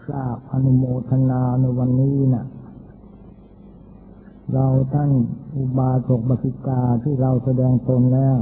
ทราบอนุโมทนาในวันนี้นะเราท่านอุบาสกบาสิกาที่เราแสดงตนแล้ว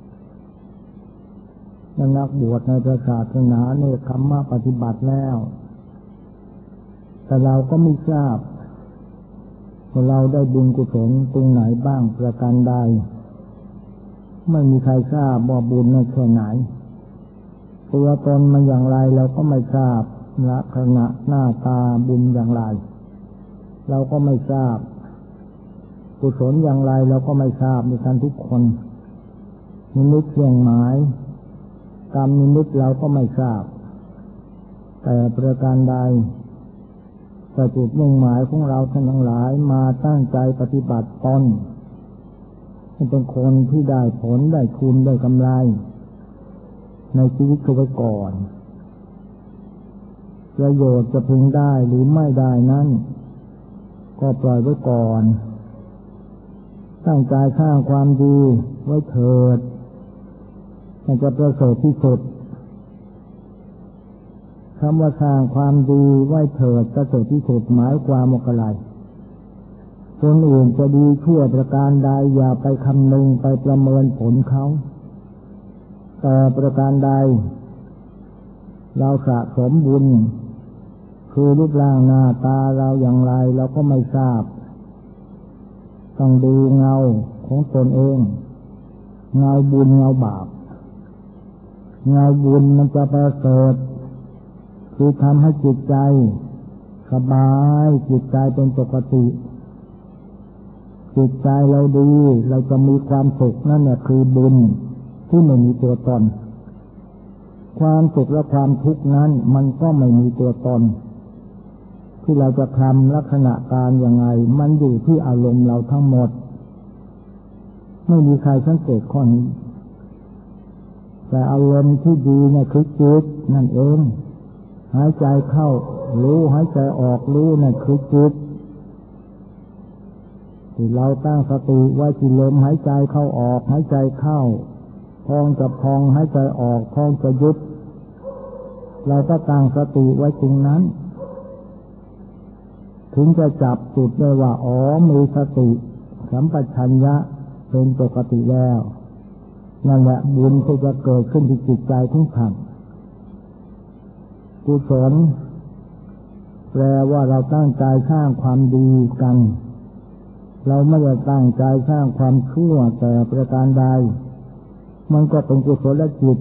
นักบวชในศาสนาเนกขัมมะปฏิบัติแล้วแต่เราก็ไม่ทราบว่าเราได้บุญกุศลตรงไหนบ้างประการใดไม่มีใครทราบว่าบุญนั้นแค่ไหนตัวตนมันอย่างไรเราก็ไม่ทราบลักษณะหน้าตาบุญอย่างไรเราก็ไม่ทราบกุศลอย่างไรเราก็ไม่ทราบในการทุกคนนิมิตเครื่องหมายกรรมนิมิตเราก็ไม่ทราบแต่ประการใดแต่จุดมุ่งหมายของเราทั้งหลายมาตั้งใจปฏิบัติตนให้เป็นคนที่ได้ผลได้คุณได้กำไรในชีวิตตัวไว้ก่อนประโยชน์จะพึงได้หรือไม่ได้นั้นก็ปล่อยไว้ก่อนตั้งใจสร้างความดีไว้เถิดมันจะประเสริฐที่สุดคำว่าสร้างความดีไว้เถิดประเสริฐที่สุดหมายความว่าอะไรคนอื่นจะดีชั่วประการใดอย่าไปคำนึงไปประเมินผลเขาแต่ประการใดเราสะสมบุญคือรูปร่างหน้าตาเราอย่างไรเราก็ไม่ทราบต้องดูเงาของตนเองเงาบุญเงาบาปเงาบุญมันจะประเสริฐคือทำให้จิตใจสบายจิตใจเป็นปกติจิตใจเราดีเราจะมีความสุขนั่นแหละคือบุญที่ไม่มีตัวตนความสุขและความทุกข์นั้นมันก็ไม่มีตัวตนที่เราจะทำลักษณะการอย่างไรมันอยู่ที่อารมณ์เราทั้งหมดไม่มีใครสังเกตข้อนี้แต่อารมณ์ที่ดีเนี่ยคือจิตนั่นเองหายใจเข้ารู้หายใจออกรู้นั่นคือจิตที่เราตั้งสติไว้ที่ลมหายใจเข้าออกหายใจเข้าพองจะพองหายใจออกพองจะยุบเราก็ตั้งสติไว้ตรงนั้นถึงจะจับจุดได้ว่าอ๋อมีสติสัมปชัญญะเป็นปกติแล้วนั่นแหละบุญที่จะเกิดขึ้นที่จิตใจของท่านกุศลแปลว่าเราตั้งใจสร้างความดีกันเราไม่ได้ตั้งใจสร้างความชั่วแต่ประการใดมันก็เป็นกุศลและจิต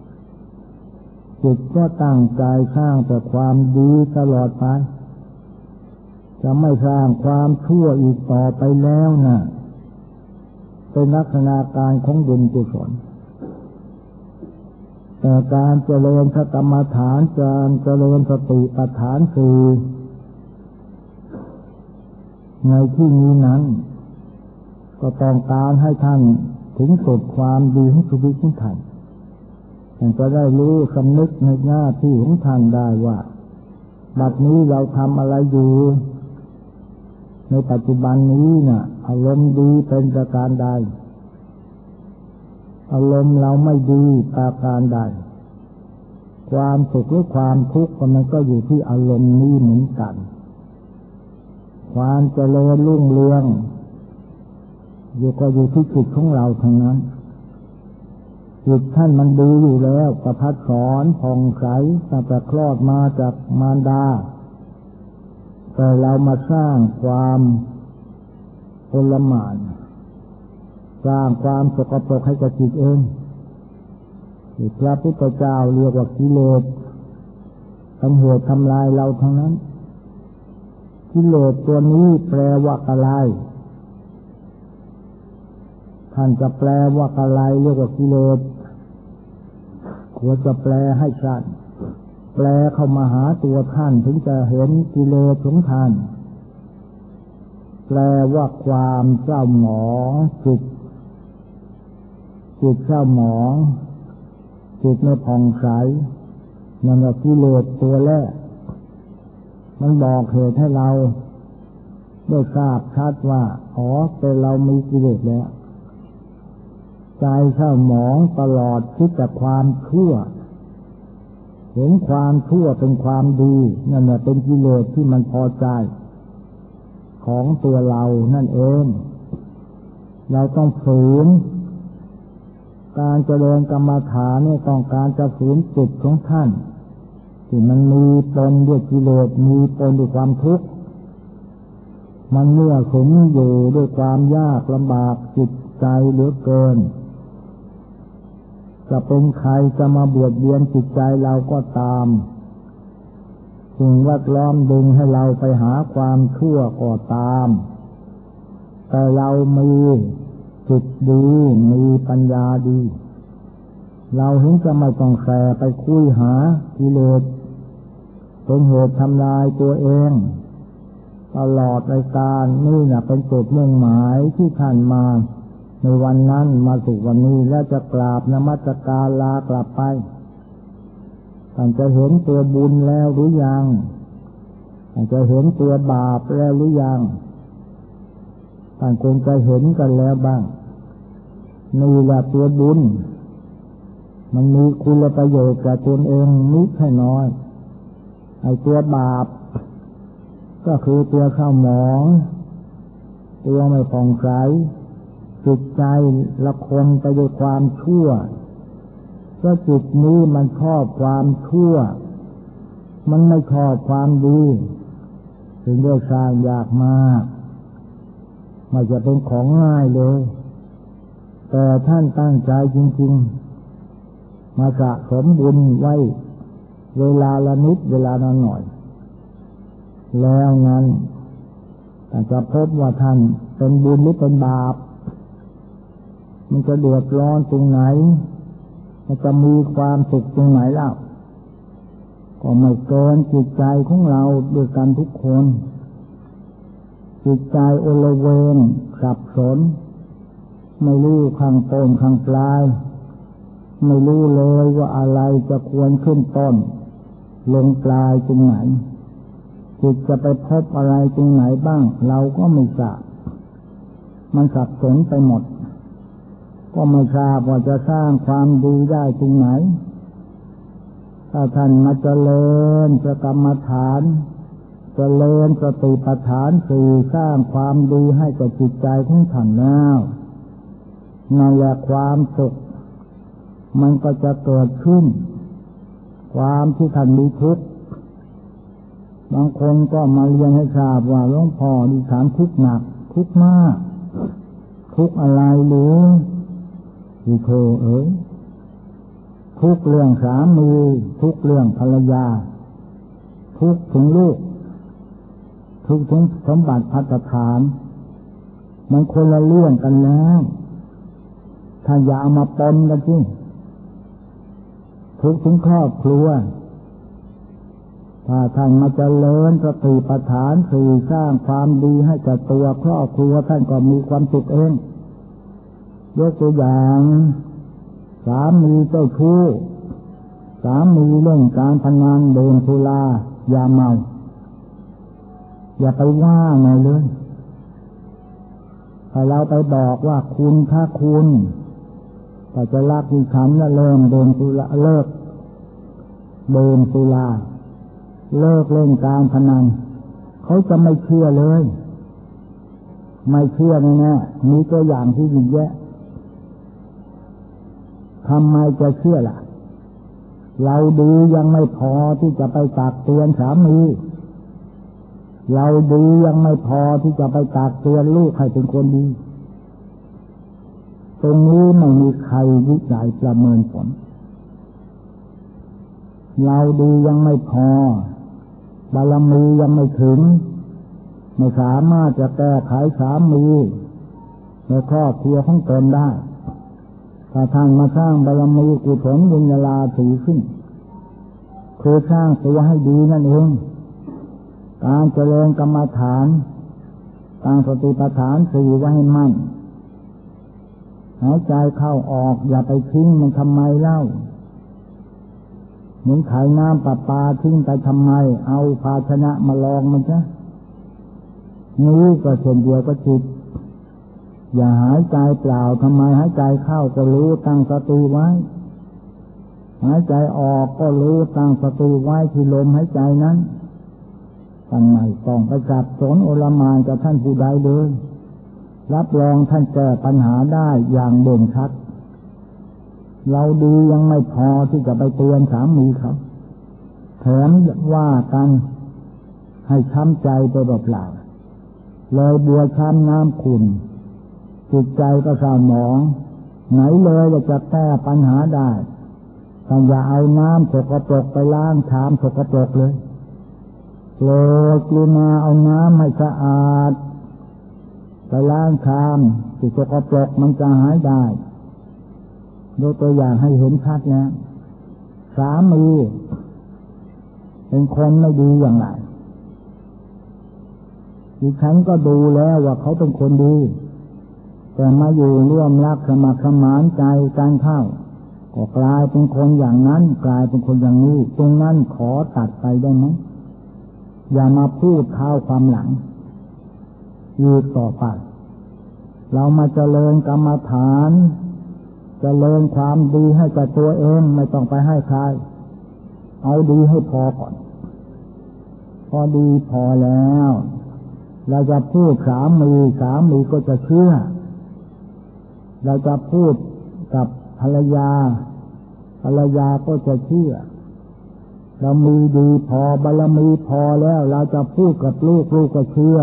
ก็ตั้งใจสร้างแต่ความดีตลอดไปจะไม่สร้างความชั่วอีกต่อไปแล้วนะเป็นลักษณะการของบุญกุศลแต่การเจริญกรรมฐานการเจริญสติปัฏฐานคือในที่นี้นั้นก็ต้องการให้ท่านถึงสุดความดีของชีวิตของท่านท่านจะได้รู้สำนึกในหน้าที่ของท่านได้ว่าบัดนี้เราทำอะไรอยู่ในปัจจุบันนี้น่ะอารมณ์ดีเป็นประการใดอารมณ์เราไม่ดีประการใดความสุขหรือความทุกข์มันก็อยู่ที่อารมณ์นี้เหมือนกันความเจริญรุ่งเรืองอยู่ที่จิตของเราทั้งนั้นจิตท่านมันดีอยู่แล้วประภัสสรผ่องใสตั้งแต่คลอดมาจากมารดาแต่เรามาสร้างความโอลหม่านสร้างความสกปรกให้กับจิตเองที่พระพุทธเจ้าเรียกว่ากิเลสเป็นเหตุทำลายเราทั้งนั้นกิเลสตัวนี้แปลว่าอะไรท่านจะแปลว่าอะไรเรียกว่ากิเลสควรจะแปลให้ชัดแปลเข้ามาหาตัวท่านถึงจะเห็นกิเลสของท่านแปลว่าความเศร้าหมองจิตเศร้าหมองจิตไม่ผ่องใสนั่นแหละกิเลสตัวแรกมันบอกเหตุให้เราได้ทราบชัดว่าอ๋อแต่เรามีกิเลสแล้วใจเศร้าหมองตลอดคิดแต่ความชั่วเห็นความชั่วเป็นความดีนั่นแหละเป็นกิเลสที่มันพอใจของตัวเรานั่นเองเราต้องฝืนการเจริญกรรมฐานเนี่ยต้องการจะฝืนจิตของท่านที่มันมีปนด้วยกิเลสมีปนด้วยความทุกข์มันเมื่อสมอยู่ด้วยความยากลำบากจิตใจเหลือเกินจะเป็นใครจะมาเบียดเบียนจิตใจเราก็ตามสิ่งแวดล้อมดึงให้เราไปหาความชั่วก็ตามแต่เรามีจิตดีมีปัญญาดีเราถึงจะไม่ต้องแสไปคุยหากิเลสเป็นเหตุทำลายตัวเองตลอดรายการนี่นะเป็นจุดมุ่งหมายที่ท่านมาในวันนั้นมาสู่วันนี้และจะกราบนมัสการลากลับไปท่านจะเห็นตัวบุญแล้วหรือยังท่านจะเห็นตัวบาปแล้วหรือยังท่านคงจะเห็นกันแล้วบ้างนี่แหละตัวบุญมันมีคุณประโยชน์กับตนเองนิดให้น้อยไอ้ตัวบาปก็คือตัวข้าวหมองตัวไม่ผ่องใสจิตใจละคนไปด้วยความชั่วก็จิตนี้มันชอบความชั่วมันไม่ชอบความดีถึงได้สร้างยากมากไม่จะเป็นของง่ายเลยแต่ท่านตั้งใจจริงๆมาสะสมบุญไว้เวลาละนิดเวลาละหน่อยแล้วนั้นท่านจะพบว่าท่านเป็นบุญหรือเป็นบาปมันจะเดือดร้อนตรงไหนมันจะมีความสุขตรงไหนเล่าก็ไม่เกินจิตใจของเราด้วยกันทุกคนจิตใจโอละเวงสับสนไม่รู้ข้างต้นข้างปลายไม่รู้เลยว่าอะไรจะควรขึ้นต้นลงปลายตรงไหนจิตจะไปพบอะไรตรงไหนบ้างเราก็ไม่ทราบมันสับสนไปหมดก็ไม่ทราบว่าจะสร้างความดีได้ตรงไหนถ้าท่านมาเจริญกรรมฐานเจริญสติปัฏฐานสี่สร้างความดีให้กับจิตใจของท่านแล้วนั่นแหละความสุขมันก็จะเกิดขึ้นความที่ท่านมีทุกข์บางคนก็มาเรียนให้ทราบว่าหลวงพ่อดิฉันทุกข์หนักทุกข์มากทุกข์อะไรหรือที่เธอทุกข์เรื่องสามีทุกข์เรื่องภรรยาทุกข์ถึงลูกทุกข์ถึงสมบัติภัตฐานมันคนละเรื่องกันแล้วถ้าอย่าเอามาปนกันสิทุกข์ถึงครอบครัวถ้าท่านมาเจริญสติปัฏฐานสี่สร้างความดีให้กับตัวครอบครัวท่านก็มีความสุขเองยกตัวอย่างสามีเจ้าชู้สามีเล่นการพนันดื่มสุรายาเมาอย่าไปว่าไงเลยถ้าเราไปบอกว่าคุณถ้าคุณแต่จะรักดิฉันแล้วเริ่มดื่มสุราเลิกดื่มสุราเลิกเล่นการพนันเขาจะไม่เชื่อเลยไม่เชื่อแน่ๆมีตัวอย่างที่ยิ่งแยะทำไมจะเชื่อล่ะเราดียังไม่พอที่จะไปตักเตือนสามีเราดียังไม่พอที่จะไปตักเตือนลูกให้เป็นคนดีตรงนี้ไม่มีใครวิจัยประเมินผลเราดียังไม่พอบารมียังไม่ถึงไม่สามารถจะแก้ไขสามีในครอบครัวของตนได้ถ้าท่านมาสร้างบารมีกุศลบุญญาลาภขึ้นคือสร้างตัวให้ดีนั่นเองการเจริญกรรมฐานตั้งสติปัฏฐานสี่ไว้ให้มั่นหายใจเข้าออกอย่าไปทิ้งมันทำไมเล่าเหมือนขายน้ำประปาทิ้งไปทำไมเอาภาชนะมาลองมันซะนี้ก็เช่นเดียวกับจิตอย่าหายใจเปล่าทำไมหายใจเข้าก็รู้ตั้งสติไว้หายใจออกก็รู้ตั้งสติไว้ที่ลมหายใจนั้นท่านไม่ต้องไปสับสนโอลหม่านกับท่านผู้ใดเลยรับรองท่านแก้ปัญหาได้อย่างเด่นชัดเราดียังไม่พอที่จะไปเตือนสามีเขาแถมว่ากันให้ช้ำใจไปเปล่าๆเลยบัวช้ำน้ำขุ่นจิตใจก็เศร้าหมองไหนเลยจะแก้ปัญหาได้ท่านอย่าเอาน้ำสกปรกไปล้างชามสกปรกเลยเลยกรุณาเอาน้ำให้สะอาดไปล้างชามที่สกปรกมันจะหายได้ยกตัวอย่างให้เห็นชัดนะสามีเป็นคนไม่ดีอย่างไรดิฉันก็ดูแล้วว่าเขาเป็นคนดีแต่มาอยู่ร่วมรักสมัครสมานใจกันเข้าก็กลายเป็นคนอย่างนั้นกลายเป็นคนอย่างนี้ตรงนั้นขอตัดไปได้ไหมอย่ามาพูดเท้าความหลังยืดต่อไปเรามาเจริญกรรมฐานเจริญความดีให้กับตัวเองไม่ต้องไปให้ใครเอาดีให้พอก่อนพอดีพอแล้วเราจะพูดสามีก็จะเชื่อเราจะพูดกับภรรยาก็จะเชื่อเรามีดีพอบารมีพอแล้วเราจะพูดกับลูกก็เชื่อ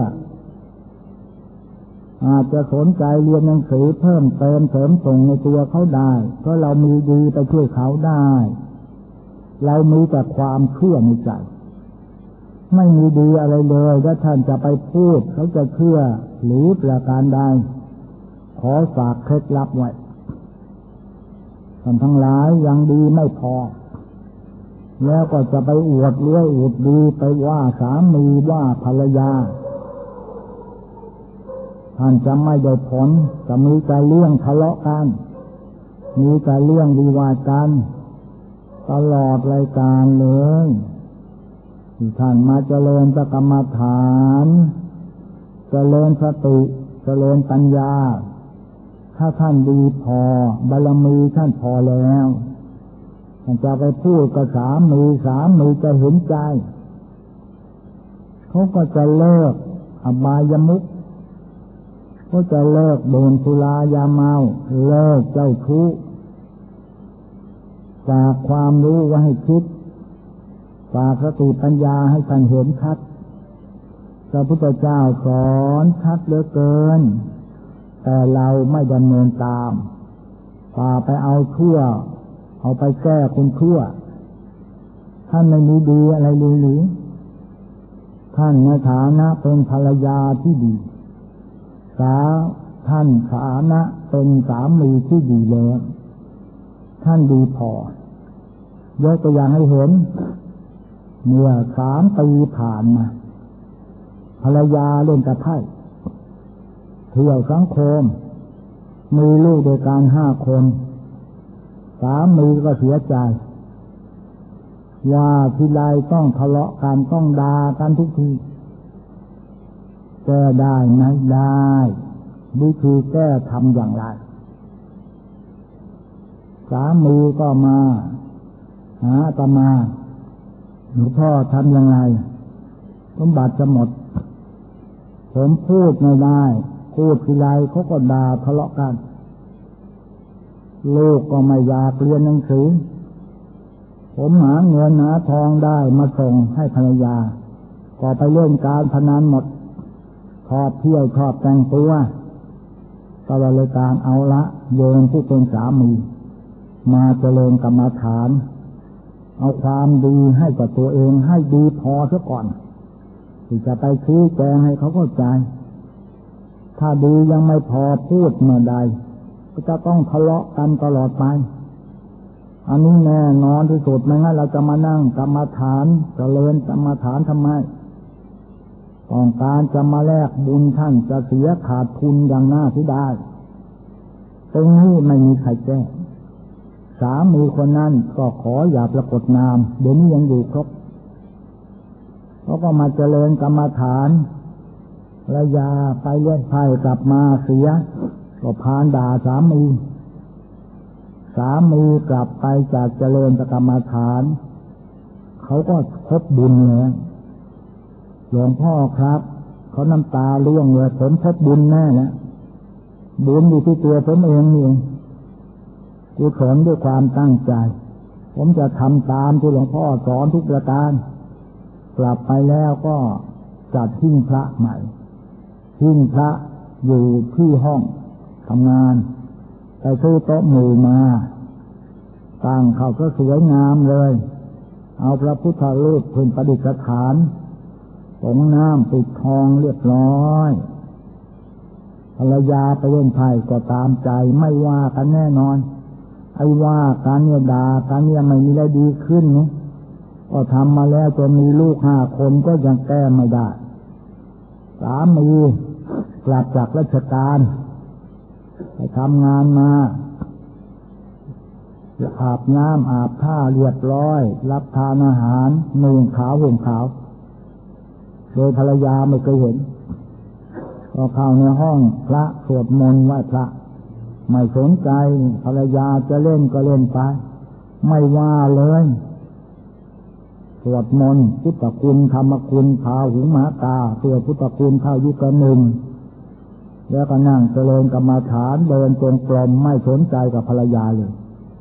อาจจะสนใจเรียนหนังสือเพิ่มเติมเสริมส่งในตัวเขาได้เพราะเรามีดีไปช่วยเขาได้เรามีแต่ความเชื่อในใจไม่มีดีอะไรเลยถ้าท่านจะไปพูดเขาจะเชื่อหรือประการใดขอฝากเคล็ดลับไว้ท่านทั้งหลายยังดีไม่พอแล้วก็จะไปอวดรวยอวดดีไปว่าสามีว่าภรรยาท่านจะไม่ได้ผลจะมีแต่เรื่องทะเลาะกันมีแต่เรื่องวิวาทกันตลอดรายการเลยที่ท่านมาเจริญกรรมฐานเจริญสติเจริญปัญญาถ้าท่านดีพอบารมีท่านพอแล้วท่านจะไปพูดกับสามีจะเห็นใจเขาก็จะเลิกอบายมุขก็จะเลิกดื่มสุรายาเมาเลิกเจ้าชู้ฝากความรู้ไว้ให้คิดฝากสติปัญญาให้ท่านเห็นชัดพระพุทธเจ้าสอนชัดเหลือเกินแต่เราไม่ดำเนินตามป่าไปเอาชั่วเอาไปแก้คนชั่วท่านไม่มีดีอะไรเลยหรือท่านในฐานะเป็นภรรยาที่ดีท่านฐานะเป็นสามีที่ดีแล้วท่านดีพอยกตัวอย่างให้เห็นเมื่อ3 ปีผ่านมาภรรยาเล่นกระไพ่เที่ยวสังคมมีลูกโดยการ5 คนสามีก็เสียใจว่าทีไรต้องทะเลาะกันต้องด่ากันทุกทีแก้ได้ไหมได้วิธีแก้ทำอย่างไรสามีก็มาหาอาตมาหลวงพ่อทำยังไงสมบัติจะหมดผมพูดไม่ได้พูดทีไรเขาก็ด่าทะเลาะกันลูกก็ไม่อยากเรียนหนังสือผมหาเงินหาทองได้มาส่งให้ภรรยาก็ไปเล่นการพนันหมดชอบเที่ยวชอบแต่งตัวก็เลยการเอาละโยนผู้เป็นสามีมาเจริญกรรมฐานเอาความดีให้กับตัวเองให้ดีพอซะก่อนที่จะไปชี้แจงให้เขาเข้าใจถ้าดียังไม่พอพูดเมื่อใดก็จะต้องทะเลาะกันตลอดไปอันนี้แน่นอนที่สุดไม่งั้นเราจะมานั่งกรรมฐานเจริญกรรมฐานทำไมต้องการจะมาแลกบุญท่านจะเสียขาดทุนอย่างน่าเสียดายตรงนี้ไม่มีใครแก้สามีคนนั้นก็ขออย่าปรากฏนามเดี๋ยวนี้ยังอยู่ครบเขาก็มาเจริญกรรมฐานระยาไปเล่นไพ่กลับมาเสียก็พานด่าสามีสามีกลับไปจากเจริญกรรมฐานเขาก็ครบบุญเลยหลวงพ่อครับเขาน้ำตาร่วงเลยผมครบบุญแน่นะบุญอยู่ที่ตัวผมเองนี่กุศลด้วยความตั้งใจผมจะทำตามที่หลวงพ่อสอนทุกประการกลับไปแล้วก็จัดหิ้งพระใหม่หิ้งพระอยู่ที่ห้องทำงานไปซื้อโต๊ะหมู่มาตั้งเขาก็สวยงามเลยเอาพระพุทธรูปขึ้นประดิษฐานผงน้ำปิดทองเรียบร้อยภรรยาไปเล่นไพ่ก็ตามใจไม่ว่ากันแน่นอนไอ้ว่าการเนี่ยด่าการเนี่ยไม่มีอะไรดีขึ้นนี่ก็ทำมาแล้วจนมีลูก5 คนก็ยังแก้ไม่ได้สามีกลับจากราชการไปทำงานมาอาบน้ำอาบท่าเรียบร้อยรับทานอาหารนุ่งขาวห่มขาวโดยภรรยาไม่เคยเห็นก็เข้าในห้องพระสวดมนต์ไหว้พระไม่สนใจภรรยาจะเล่นก็เล่นไปไม่ว่าเลยสวดมนต์พุทธคุณธรรมคุณพาหุงมหากาสวดพุทธคุณเข้ายุคหนึ่งแล้วก็นั่งเจริญกรรมฐานเดินจงกรมไม่สนใจกับภรรยาเลย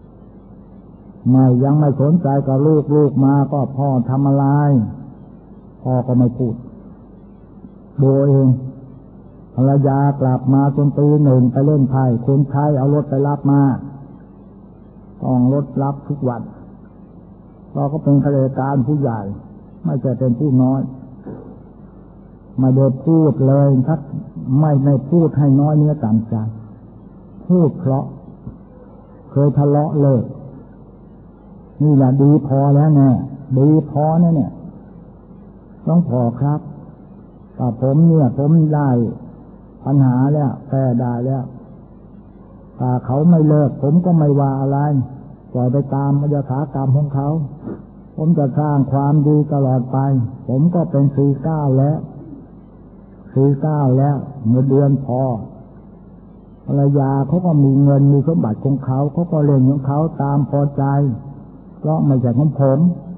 ยังไม่สนใจกับลูกมาก็พ่อทำอะไรพ่อก็ไม่พูดดูเองภรรยากลับมาจนตี 1ไปเล่นไพ่คนใช้เอารถไปรับมาต้องรถรับทุกวันเราก็เป็นข้าราชการผู้ใหญ่ไม่ใช่เป็นผู้น้อยไม่ได้พูดเลยทักไม่พูดให้น้อยเนื้อต่ำใจพูดเพราะเคยทะเลาะเลิกนี่แหละดีพอแล้วแน่ดีพอเนี่ยต้องพอครับแต่ผมได้ปัญหาแล้วแก้ได้แล้วถ้าเขาไม่เลิกผมก็ไม่ว่าอะไรปล่อยไปตามยถากรรมของเขาผมจะสร้างความดีตลอดไปผมก็เป็น49แล้วเมื่อเดือนพอภรรยาเขาก็มีเงินมีสมบัติของเขาเขาก็เล่นของเขาตามพอใจเพราะไม่ใช่ของผม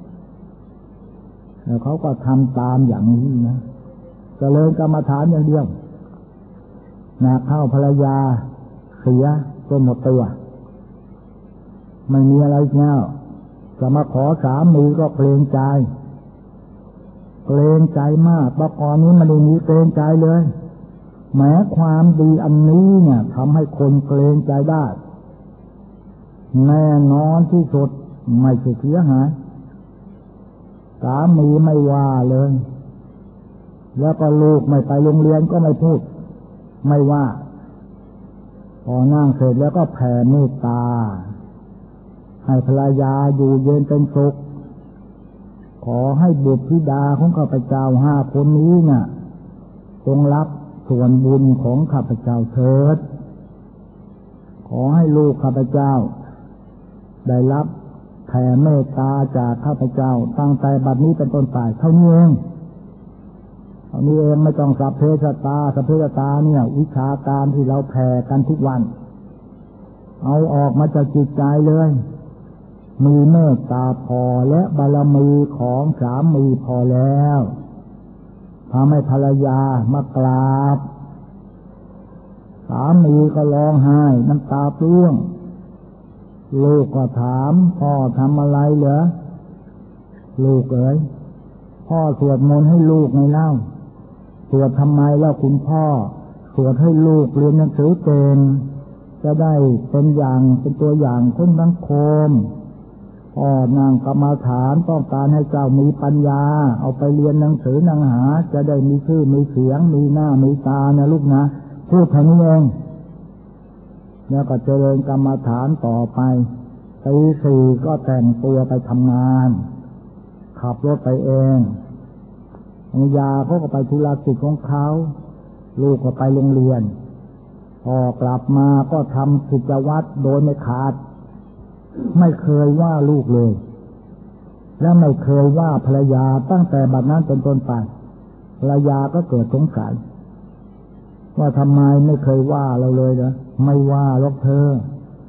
แล้วเขาก็ทำตามอย่างนี้นะเจริญกรรมฐานอย่างเดียวเข้าภรรยาเสียจนหมดตัวไม่มีอะไรแล้วจะมาขอสามีก็เกรงใจมากเพราะก่อนนี้มันไม่มีเกรงใจเลยแม้ความดีอันนี้เนี่ยทำให้คนเกรงใจได้แน่นอนที่สุดไม่เสียหายสามีไม่ว่าเลยแล้วก็ลูกไม่ไปโรงเรียนก็ไม่พูดไม่ว่าพอนั่งเสร็จแล้วก็แผ่เมตตาให้ภรรยาอยู่เย็นเป็นสุขขอให้บุตรธิดาของข้าพเจ้า5 คนนี้น่ะจงรับส่วนบุญของข้าพเจ้าเถิดขอให้ลูกข้าพเจ้าได้รับแผ่เมตตาจากข้าพเจ้าตั้งแต่บัดนี้เป็นต้นไปเท่านี้เองไม่ต้องสัพเพสัตตาเนี่ยวิชาการที่เราแผ่กันทุกวันเอาออกมาจากจิตใจเลยมีเมตตาพอและบารมีของสามีพอแล้วทำให้ภรรยามากราบสามีก็ร้องไห้น้ำตาเปรี้ยงลูกก็ถามพ่อทำอะไรเหรอลูกเอ๋ยพ่อสวดมนต์ให้ลูกไงเล่าสวดทำไมแล้วคุณพ่อสวดให้ลูกเรียนหนังสือเก่งจะได้เป็นตัวอย่างคนสังคมพ่อนางกรรมฐานต้องการให้เจ้ามีปัญญาเอาไปเรียนหนังสือนางหาจะได้มีชื่อมีเสียงมีหน้ามีตานะลูกนะพูดแค่นี้เองแล้วก็เจริญกรรมฐานต่อไปตี 4ก็แต่งตัวไปทำงานขับรถไปเองภรรยาเขาก็ไปธุรกิจของเขาลูกก็ไปโรงเรียนพอกลับมาก็ทำกิจวัตรโดยไม่ขาดไม่เคยว่าลูกเลยและไม่เคยว่าภรรยาตั้งแต่บัดนั้นเป็นต้นไปภรรยาก็เกิดสงสัยว่าทำไมไม่เคยว่าเราเลยนะไม่ว่าหรอกเธ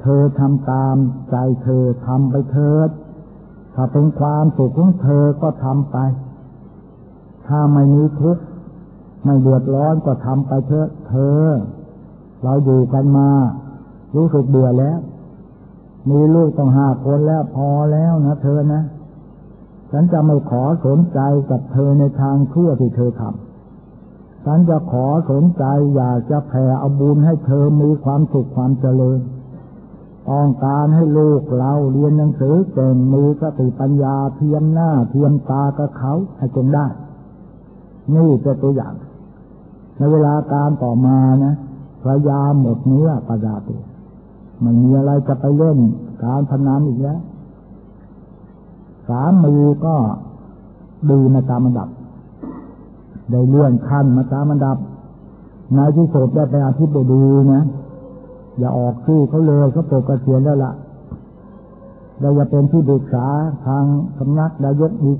เธอทำตามใจเธอทำไปเถิดถ้าเป็นความสุขของเธอก็ทำไปถ้าไม่มีทุกข์ไม่เดือดร้อนก็ทำไปเถอะเธอเราอยู่กันมารู้สึกเบื่อแล้วมีลูกต้อง5 คนแล้วพอแล้วนะเธอนะฉันจะไม่ขอสนใจกับเธอในทางชั่วที่เธอทำฉันจะขอสนใจอยากจะแผ่เอาบุญให้เธอมีความสุขความเจริญต้องการให้ลูกเราเรียนหนังสือเก่งมีสติปัญญาเทียมหน้าเทียมตากับเขาให้จงได้นี่เป็นตัวอย่างในเวลาการต่อมานะภรรยาหมดเนื้อประดาตัวไม่มีอะไรจะไปเล่นการพนันอีกแล้วสามีก็ดีมาตามอันดับได้เลื่อนขั้นมาตามอันดับนายที่สุดได้ไปอธิบดีนะอย่าออกชื่อเขาเลยเขาปลดเกษียณแล้วล่ะเราจะเป็นที่ปรึกษาทางสำนักนายกอีก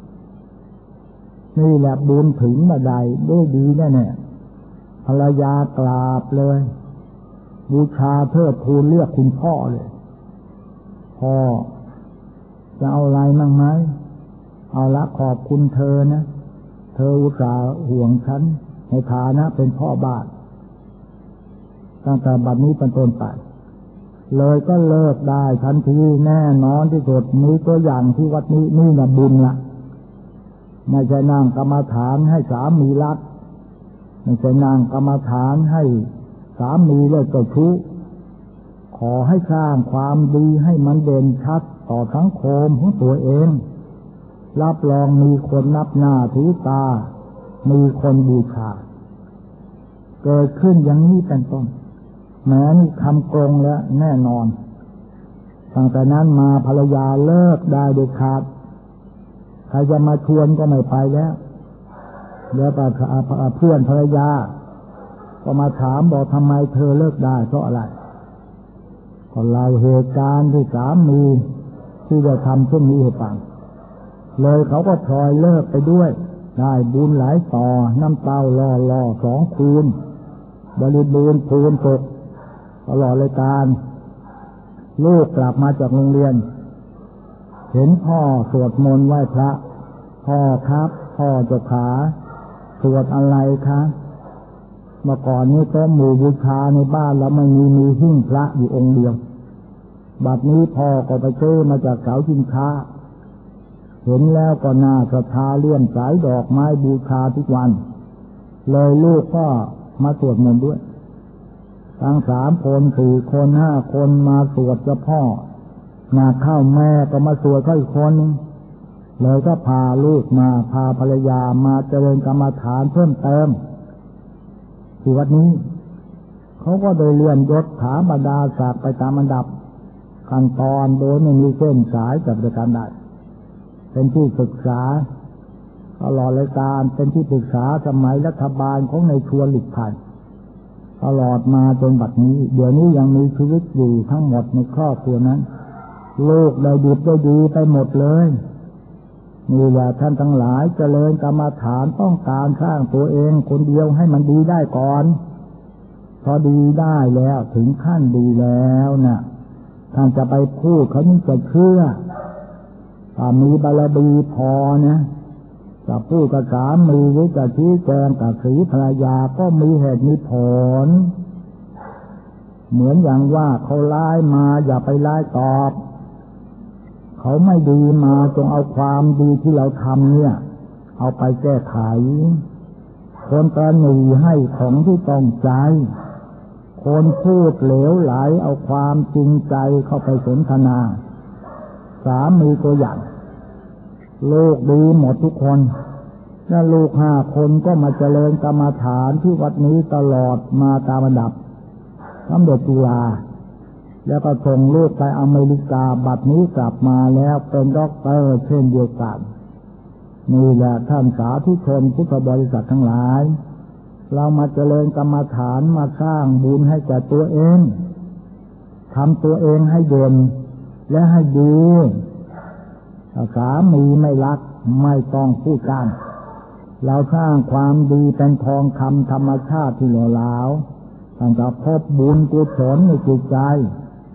นี่แหละบุญถึงมาได้ด้วยดีแน่ๆภรรยากราบเลยบูชาเทิดทูนเรียกคุณพ่อเลยพ่อจะเอาอะไรมั่งไหมเอาละขอบคุณเธอนะเธออุตส่าห์ห่วงฉันในฐานะเป็นพ่อบ้านตั้งแต่บัดนี้เป็นต้นไปเลยก็เลิกได้ทันทีแน่นอนที่สุดมีตัวอย่างที่วัดนี้นี่นะบุญละไม่ใช่นั่งกรรมฐานให้สามีรักไม่ใช่นั่งกรรมฐานให้สามีเลิกเจ้าชู้ขอให้สร้างความดีให้มันเด่นชัดต่อสังคมของตัวเองรับรองมีคนนับหน้าถือตามีคนบูชาเกิดขึ้นอย่างนี้เป็นต้นแม้นี่คำกรงแล้วแน่นอนตั้งแต่นั้นมาภรรยาเลิกได้เด็ดขาดใครจะมาชวนก็ไม่ไปแล้วเพื่อนภรรยาก็มาถามบอกทำไมเธอเลิกได้เพราะอะไรก็เล่าเหตุการณ์ที่สามีที่ได้ทำเช่นนี้ให้ฟังเลยเขาก็พลอยเลิกไปด้วยได้บุญหลายต่อน้ำเต้าล่อ2 คืนบริบูรณ์พูนตกตลอดรายการลูกกลับมาจากโรงเรียนเห็นพ่อสวดมนต์ไหว้พระพ่อครับพ่อเจ้าขาสวดอะไรคะเมื่อก่อนนี้โต๊ะหมู่บูชาในบ้านแล้วไม่มีหิ้งพระอยู่องค์เดียวบัดนี้พ่อก็ไปซื้อมาจากเสาชิงช้าเห็นแล้วก็น่าศรัทธาเลื่อมใสดอกไม้บูชาทุกวันเลยลูกก็มาสวดมนต์ด้วยทั้ง3 คน4 คน5 คนมาสวดเจ้าพ่อมาเข้าแม่ก็มาสวดเขาอีกคนนึงเลยก็พาลูกมาพาภรรยามาเจริญกรรมฐานเพิ่มเติมที่วัดนี้เขาก็โดยเลื่อนยศถาบรรดาศักดิ์ไปตามอันดับขั้นตอนโดยไม่มีเส้นสายกับประการใดเป็นที่ศึกษาตลอดรายการเป็นที่ปรึกษาสมัยรัฐบาลของในชวนหลีกภัยตลอดมาจนบัดนี้เดี๋ยวนี้ยังมีชีวิตอยู่ทั้งหมดในครอบครัวนั้นลูกได้ดีได้ดีไปหมดเลยนี่แหละท่านทั้งหลายเจริญกรรมฐานต้องการสร้างตัวเองคนเดียวให้มันดีได้ก่อนพอดีได้แล้วถึงขั้นดีแล้วนะท่านจะไปพูดเขานี่จะเชื่อถ้ามีบารมีพอนะจะพูดกับสามีหรือจะชี้แจงกับศรีภรรยาก็มีเหตุมีผลเหมือนอย่างว่าเขาร้ายมาอย่าไปร้ายตอบเขาไม่ดีมาจงเอาความดีที่เราทำเนี่ยเอาไปแก้ไขคนตระหนี่ให้ของที่ต้องใจคนพูดเหลวไหลเอาความจริงใจเข้าไปสนทนาสามีตัวอย่างลูกดีหมดทุกคนและลูก5 คนก็มาเจริญกรรมฐานที่วัดนี้ตลอดมาตามอันดับสำเร็จจุฬาแล้วก็ส่งลูกไปอเมริกาบัดนี้กลับมาแล้วเป็นด็อกเตอร์เช่นเดียวกันนี่แหละท่านสาธุชนพุทธบริษัททั้งหลายเรามาเจริญกรรมฐานมาสร้างบุญให้แก่ตัวเองทำตัวเองให้เด่นและให้ดีสามีไม่รักไม่ต้องพูดกันเราสร้างความดีเป็นทองคำธรรมชาติที่หล่อหลาวตั้งแต่พบบุญกุศลในจิตใจ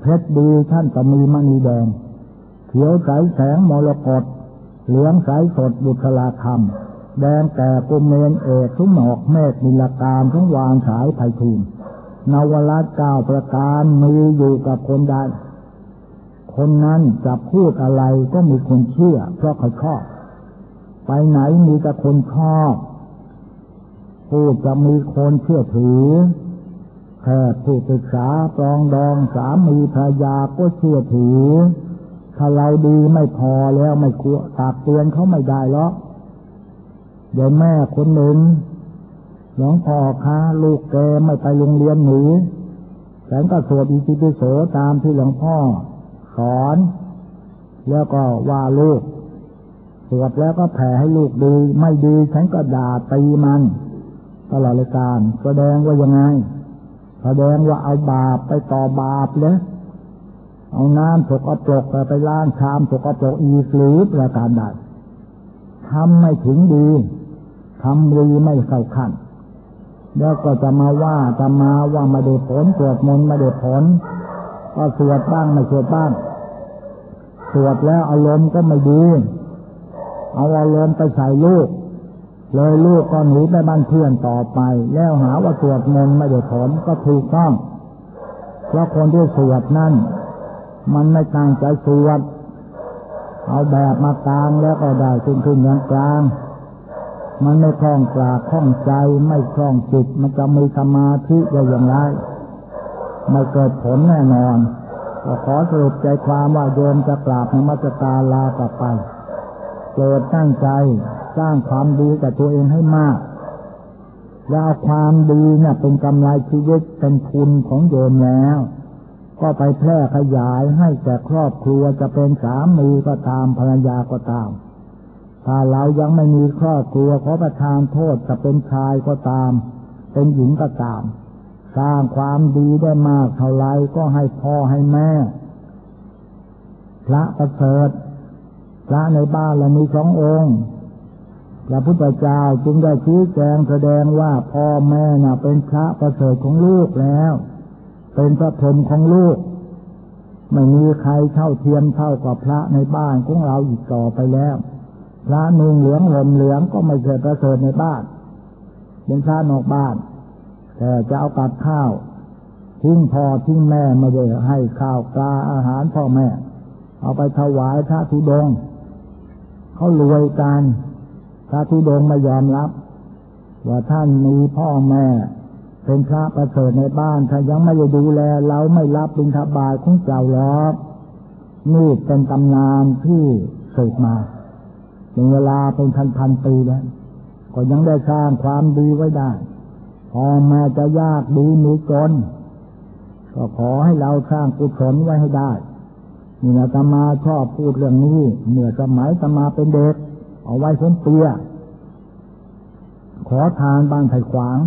เพชรดีท่านก็มีมณีแดงเขียวใสแสงมรกตเหลืองใสสดบุษราคำแดงแก่กุมเมนเอกทุกหมอกเมฆนิลการทั้งวางฉายไพฑูรย์นวรัตน์9ประการมีอยู่กับคนใดคนนั้นจะพูดอะไรก็มีคนเชื่อเพราะเขาชอบไปไหนมีแต่คนชอบพูดจะมีคนเชื่อถือแค่ผู้ศึกษาปรองดองสามีภรรยาก็เชื่อถือถ้าเราดีไม่พอแล้วไม่ควรตักเตือนเขาไม่ได้หรอกเดี๋ยวแม่คนหนึ่งหลวงพ่อคะลูกแกไม่ไปโรงเรียนหนีฉันก็สวดอิติปิโสตามที่หลวงพ่อสอนแล้วก็ว่าลูกสวดแล้วก็แผ่ให้ลูกดีไม่ดีฉันก็ด่าตีมันตลอดการแสดงว่ายังไงแสดงว่าเอาบาปไปต่อบาปเลยเอาน้ำสกปรกไปล้างชามสกปรกอีกหรือประการใดทำไม่ถึงดีทำดีไม่เข้าขั้นแล้วก็จะมาว่าไม่ได้ผลสวดมนต์ไม่ได้ผลก็สวดบ้างไม่สวดบ้างสวดแล้วอารมณ์ก็ไม่ดีเอาอารมณ์ไปใส่ลูกเลยลูกก็หนีไปบ้านเพื่อนต่อไปแล้วหาว่าสวดมนต์ไม่ได้ผลก็ถูกต้องเพราะคนที่สวดนั่นมันไม่ตั้งใจสวดเอาแบบมากลางแล้วก็ได้ขึ้นอย่างกลางมันไม่คล่องปากคล่องใจไม่คล่องจิตมันจะมีสมาธิได้อย่างไรไม่เกิดผลแน่นอนก็ขอสรุปใจความว่าโยมจะกราบนมัสการลากลับไปโปรดตั้งใจสร้างความดีกับตัวเองให้มากแล้วเอาความดีเนี่ยเป็นกำไรชีวิตเป็นทุนของโยมแล้วก็ไปแพร่ขยายให้แก่ครอบครัวจะเป็นสามีก็ตามภรรยาก็ตามถ้าเรายังไม่มีครอบครัวขอประทานโทษจะเป็นชายก็ตามเป็นหญิงก็ตามสร้างความดีได้มากเท่าไรก็ให้พ่อให้แม่พระประเสริฐพระในบ้านเรามี2 องค์พระพุทธเจ้าจึงได้ชี้แจงแสดงว่าพ่อแม่น่ะเป็นพระประเสริฐของลูกแล้วเป็นพระพรหมของลูกไม่มีใครเท่าเทียมเท่ากับพระในบ้านของเราอีกต่อไปแล้วพระนุ่งเหลืองห่มเหลืองก็ไม่ใช่ประเสริฐในบ้านเป็นพระนอกบ้านแต่จะเอากับข้าวทิ้งพ่อทิ้งแม่ไม่ได้ให้ข้าวปลาอาหารพ่อแม่เอาไปถวายพระธุดงค์เขารวยกันพระธุดงค์ไม่ยอมรับว่าท่านมีพ่อแม่เป็นพระประเสริฐในบ้านถ้ายังไม่ได้ดูแลเราไม่รับบิณฑบาตของเจ้าหรอกนี่เป็นตำนานที่สืบมาเป็นเวลาเป็นพันปีแล้วก็ยังได้สร้างความดีไว้ได้พ่อแม่จะยากดีมีจนก็ขอให้เราสร้างกุศลไว้ให้ได้นี่อาตมาชอบพูดเรื่องนี้เมื่อสมัยอาตมาเป็นเด็กเอาไว้สมเปียขอทานบ้านไผ่ขวาง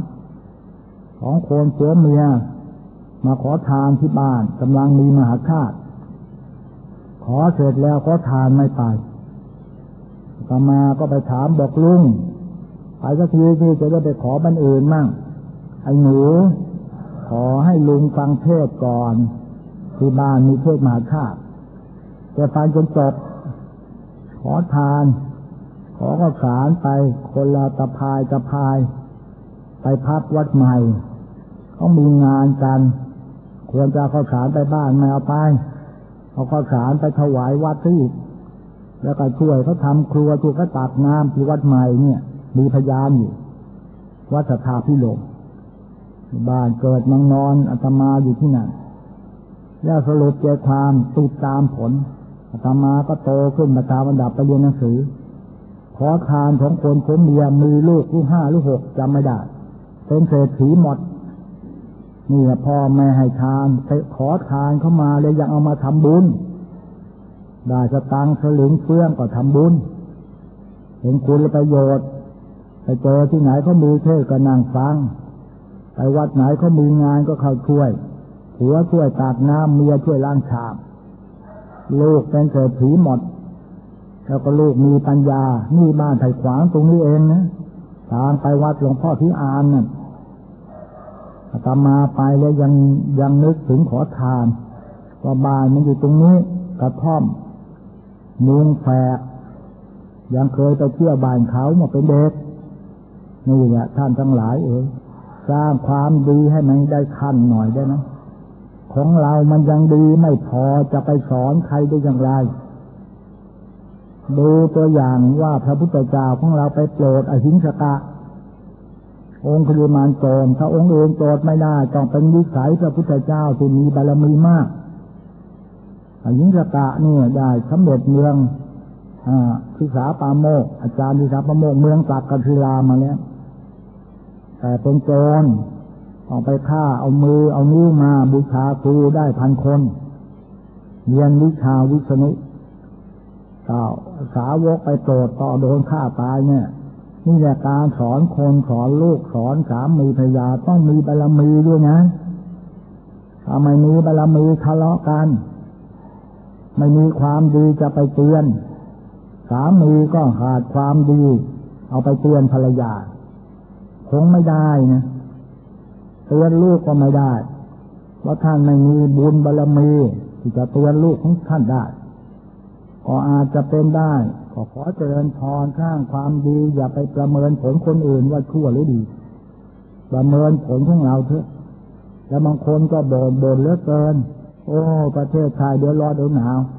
2 คนผัวเมียมาขอทานที่บ้านกำลังมีมหาชาติขอเสร็จแล้วขอทานไม่ไปอาตมาก็ไปถามบอกลุงไปสักทีที่จะได้ไปขอบ้านอื่นมั่งไอ้หนูขอให้ลุงฟังเทศก่อนที่บ้านมีเทศมหาชาติจะฟังจนจบขอทานขอข้าวสารไปคนละตะพายไปพักวัดใหม่เขามีงานกันควรจะข้าวสารไปบ้านไม่เอาไปเอาข้าวสารไปถวายวัดที่แล้วก็ช่วยเขาทำครัวช่วยเขาตักน้ำที่วัดใหม่เนี่ยมีพยานอยู่วัดสัทธาพิโรมบ้านเกิดเมืองนอนอาตมาอยู่ที่นั่นแล้วสรุปใจความติดตามผลอาตมาก็โตขึ้นมาตามอันดับไปเรียนหนังสือขอทานของคนผมเมียมีลูกลูก5 หรือ 6จำไม่ได้เป็นเศรษฐีหมดนี่พ่อแม่ให้ทานไปขอทานเข้ามาเลยยังเอามาทำบุญได้สตังค์สลึงเฟื่องก็ทำบุญเห็นคุณและประโยชน์ไปเจอที่ไหนเขามีเทศก็นั่งฟังไปวัดไหนเขามีงานก็เข้าช่วยผัวช่วยตักน้ำเมียช่วยล้างชามลูกเป็นเศรษฐีหมดแล้วก็ลูกมีปัญญานี่บ้านไผ่ขวางตรงนี้เองนะทางไปวัดหลวงพ่อที่อานนั่นอาตมาไปแล้วยังนึกถึงขอทาน ก็ก็บ้านมันอยู่ตรงนี้กระท่อมมุงแฝกยังเคยไปเที่ยวบ้านเขาเมื่อเป็นเด็กนี่แหละท่านทั้งหลายสร้างความดีให้มันได้ขั้นหน่อยได้ไหมของเรามันยังดีไม่พอจะไปสอนใครได้อย่างไรดูตัวอย่างว่าพระพุทธเจ้าของเราไปโปรดอหิงสกะองค์คุลิมานโจรถ้าองค์เองโปรดไม่ได้ต้องเป็นวิสัยพระพุทธเจ้าที่มีบารมีมากอหิงสกะนี่ได้สำเร็จเมืองทิสาปาโมกอาจารย์ทิสาปาโมกเมืองตักกัศิลามาแล้วแต่เป็นโจรออกไปฆ่าเอามือเอานิ้วมาบูชาครูได้1,000 คนเรียนวิชาวิษณุสาวกไปโปรดต่อโดนฆ่าตายเนี่ยนี่แหละการสอนคนสอนลูกสอนสามีภรรยาต้องมีบารมีด้วยนะถ้าไม่มีบารมีทะเลาะกันไม่มีความดีจะไปเตือนสามีก็ขาดความดีเอาไปเตือนภรรยาคงไม่ได้นะเตือนลูกก็ไม่ได้เพราะท่านไม่มีบุญบารมีที่จะเตือนลูกของท่านได้ก็อาจจะเป็นได้ก็ขอเจริญพรสร้างความดีอย่าไปประเมินผลคนอื่นว่าชั่วหรือดีประเมินผลของเราเถอะแล้วบางคนก็บ่นเหลือเกินโอ้ประเทศไทยเดี๋ยวร้อนเดี๋ยวหนาว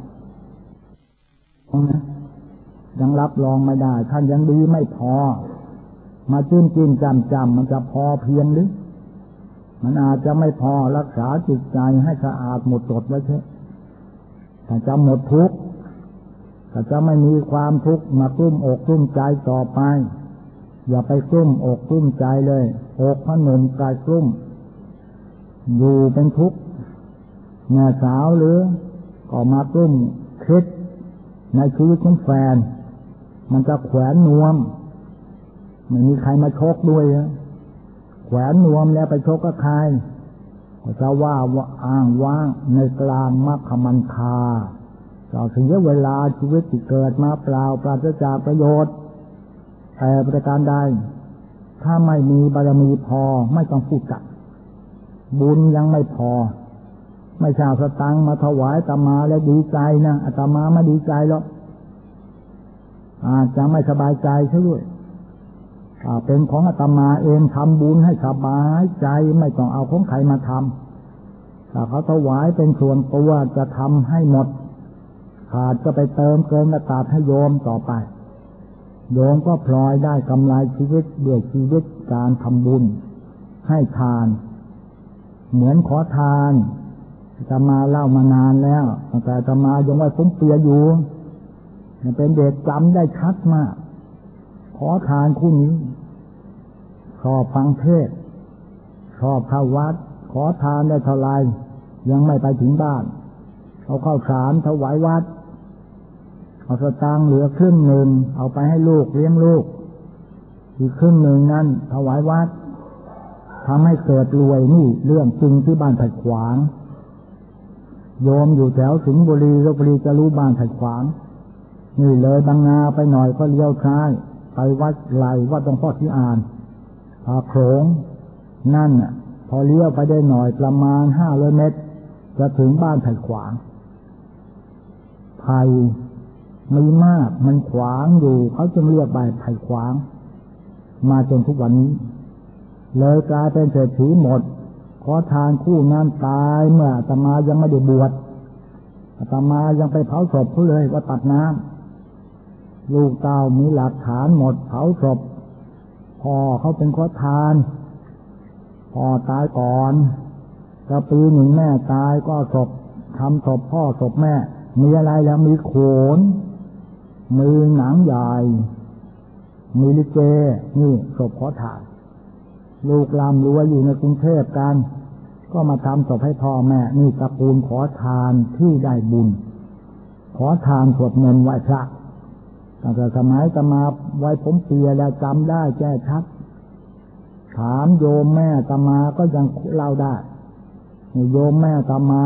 ยังรับรองไม่ได้ท่านยังดีไม่พอมาจิ้มจำมันจะพอเพียงหรือมันอาจจะไม่พอรักษาจิตใจให้สะอาดหมดจดไว้เถอะถ้าจะหมดทุกข์ถ้าจะไม่มีความทุกข์มากลุ้มอกกลุ้มใจต่อไปอย่าไปกลุ้มอกกลุ้มใจเลยอกพนมกายกลุ้มอยู่เป็นทุกข์แม่สาวหรือก็มากลุ้มคิดในชีวิตของแฟนมันจะแขวนนวมไม่มีใครมาชกด้วยแขวนนวมแล้วไปชกกับใครจะว่าอ้างว้างในกลางมรรคมันคาเราถึงเวลาชีวิตที่เกิดมาเปล่าปราศจากประโยชน์แต่ประการใดถ้าไม่มีบารมีพอไม่ต้องพูดกันบุญยังไม่พอไม่ชาวสตังมาถวายอาตมาแล้วดีใจนะอาตมาไม่ดีใจหรอกอาจจะไม่สบายใจซะด้วยเป็นของอาตมาเองทำบุญให้สบายใจไม่ต้องเอาของใครมาทำถ้าเขาถวายเป็นส่วนตัวจะทำให้หมดขาดก็ไปเติมเกินกระตาให้โยมต่อไปโยมก็พลอยได้กำไรชีวิตด้วยชีวิตการทำบุญให้ทานเหมือนขอทานอาตมาเล่ามานานแล้วแต่อาตมายังไว้ผมเปียอยู่เป็นเด็กจำได้ชัดมากขอทานคู่นี้ชอบฟังเทศน์ชอบเข้าวัดขอทานได้เท่าไรยังไม่ไปถึงบ้านเอาข้าวสารถวายวัดเอาสตางค์เหลือครึ่งหนึ่งเอาไปให้ลูกเลี้ยงลูกอีกครึ่งหนึ่งนั้นถวายวัดทำให้เกิดรวยนี่เรื่องจริงที่บ้านไผ่ขวางโยมอยู่แถวสิงห์บุรีลพบุรีจะรู้บ้านไผ่ขวางนี่เลยบางนาไปหน่อยก็เลี้ยวซ้ายไปวัดไหลวัดหลวงพ่อที่อ่านพาโขงนั่นพอเลี้ยวไปได้หน่อยประมาณ500 เมตรจะถึงบ้านไผ่ขวางไผ่มีมากมันขวางอยู่เขาจึงเรียกใบไผ่ขวางมาจนทุกวันนี้เลยกลายเป็นเศรษฐีหมดขอทานคู่นั้นตายเมื่ออาตมายังไม่ได้บวชอาตมายังไปเผาศพเขาเลยว่าตัดน้ำลูกเต้ามีหลักฐานหมดเผาศพพ่อเขาเป็นขอทานพ่อตายก่อนก็ปีหนึ่งแม่ตายก็ศพทำศพพ่อศพแม่มีอะไรแล้วมีโขนมีหนังใหญ่มีลิเกนี่ศพขอทานลูกลำรวยอยู่ในกรุงเทพกันก็มาทำศพให้พ่อแม่นี่ตระกูลขอทานที่ได้บุญขอทานสวดมนต์ไหว้พระตั้งแต่สมัยจะมาไว้ผมเปียแล้วจำได้แจ้ชัดถามโยมแม่ตมาก็ยังเล่าได้โยมแม่ตมา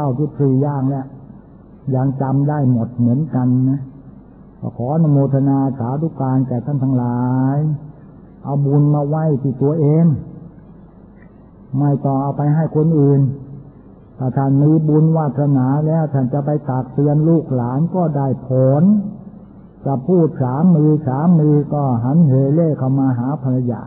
94 ย่างแล้วยังจำได้หมดเหมือนกันนะขออนุโมทนาสาธุการแก่ท่านทั้งหลายเอาบุญมาไว้ที่ตัวเองไม่ต้องเอาไปให้คนอื่นถ้าท่านมีบุญวาสนาแล้วท่านจะไปตักเตือนลูกหลานก็ได้ผลจะพูดสามีก็หันเหเล่เข้ามาหาภรรยา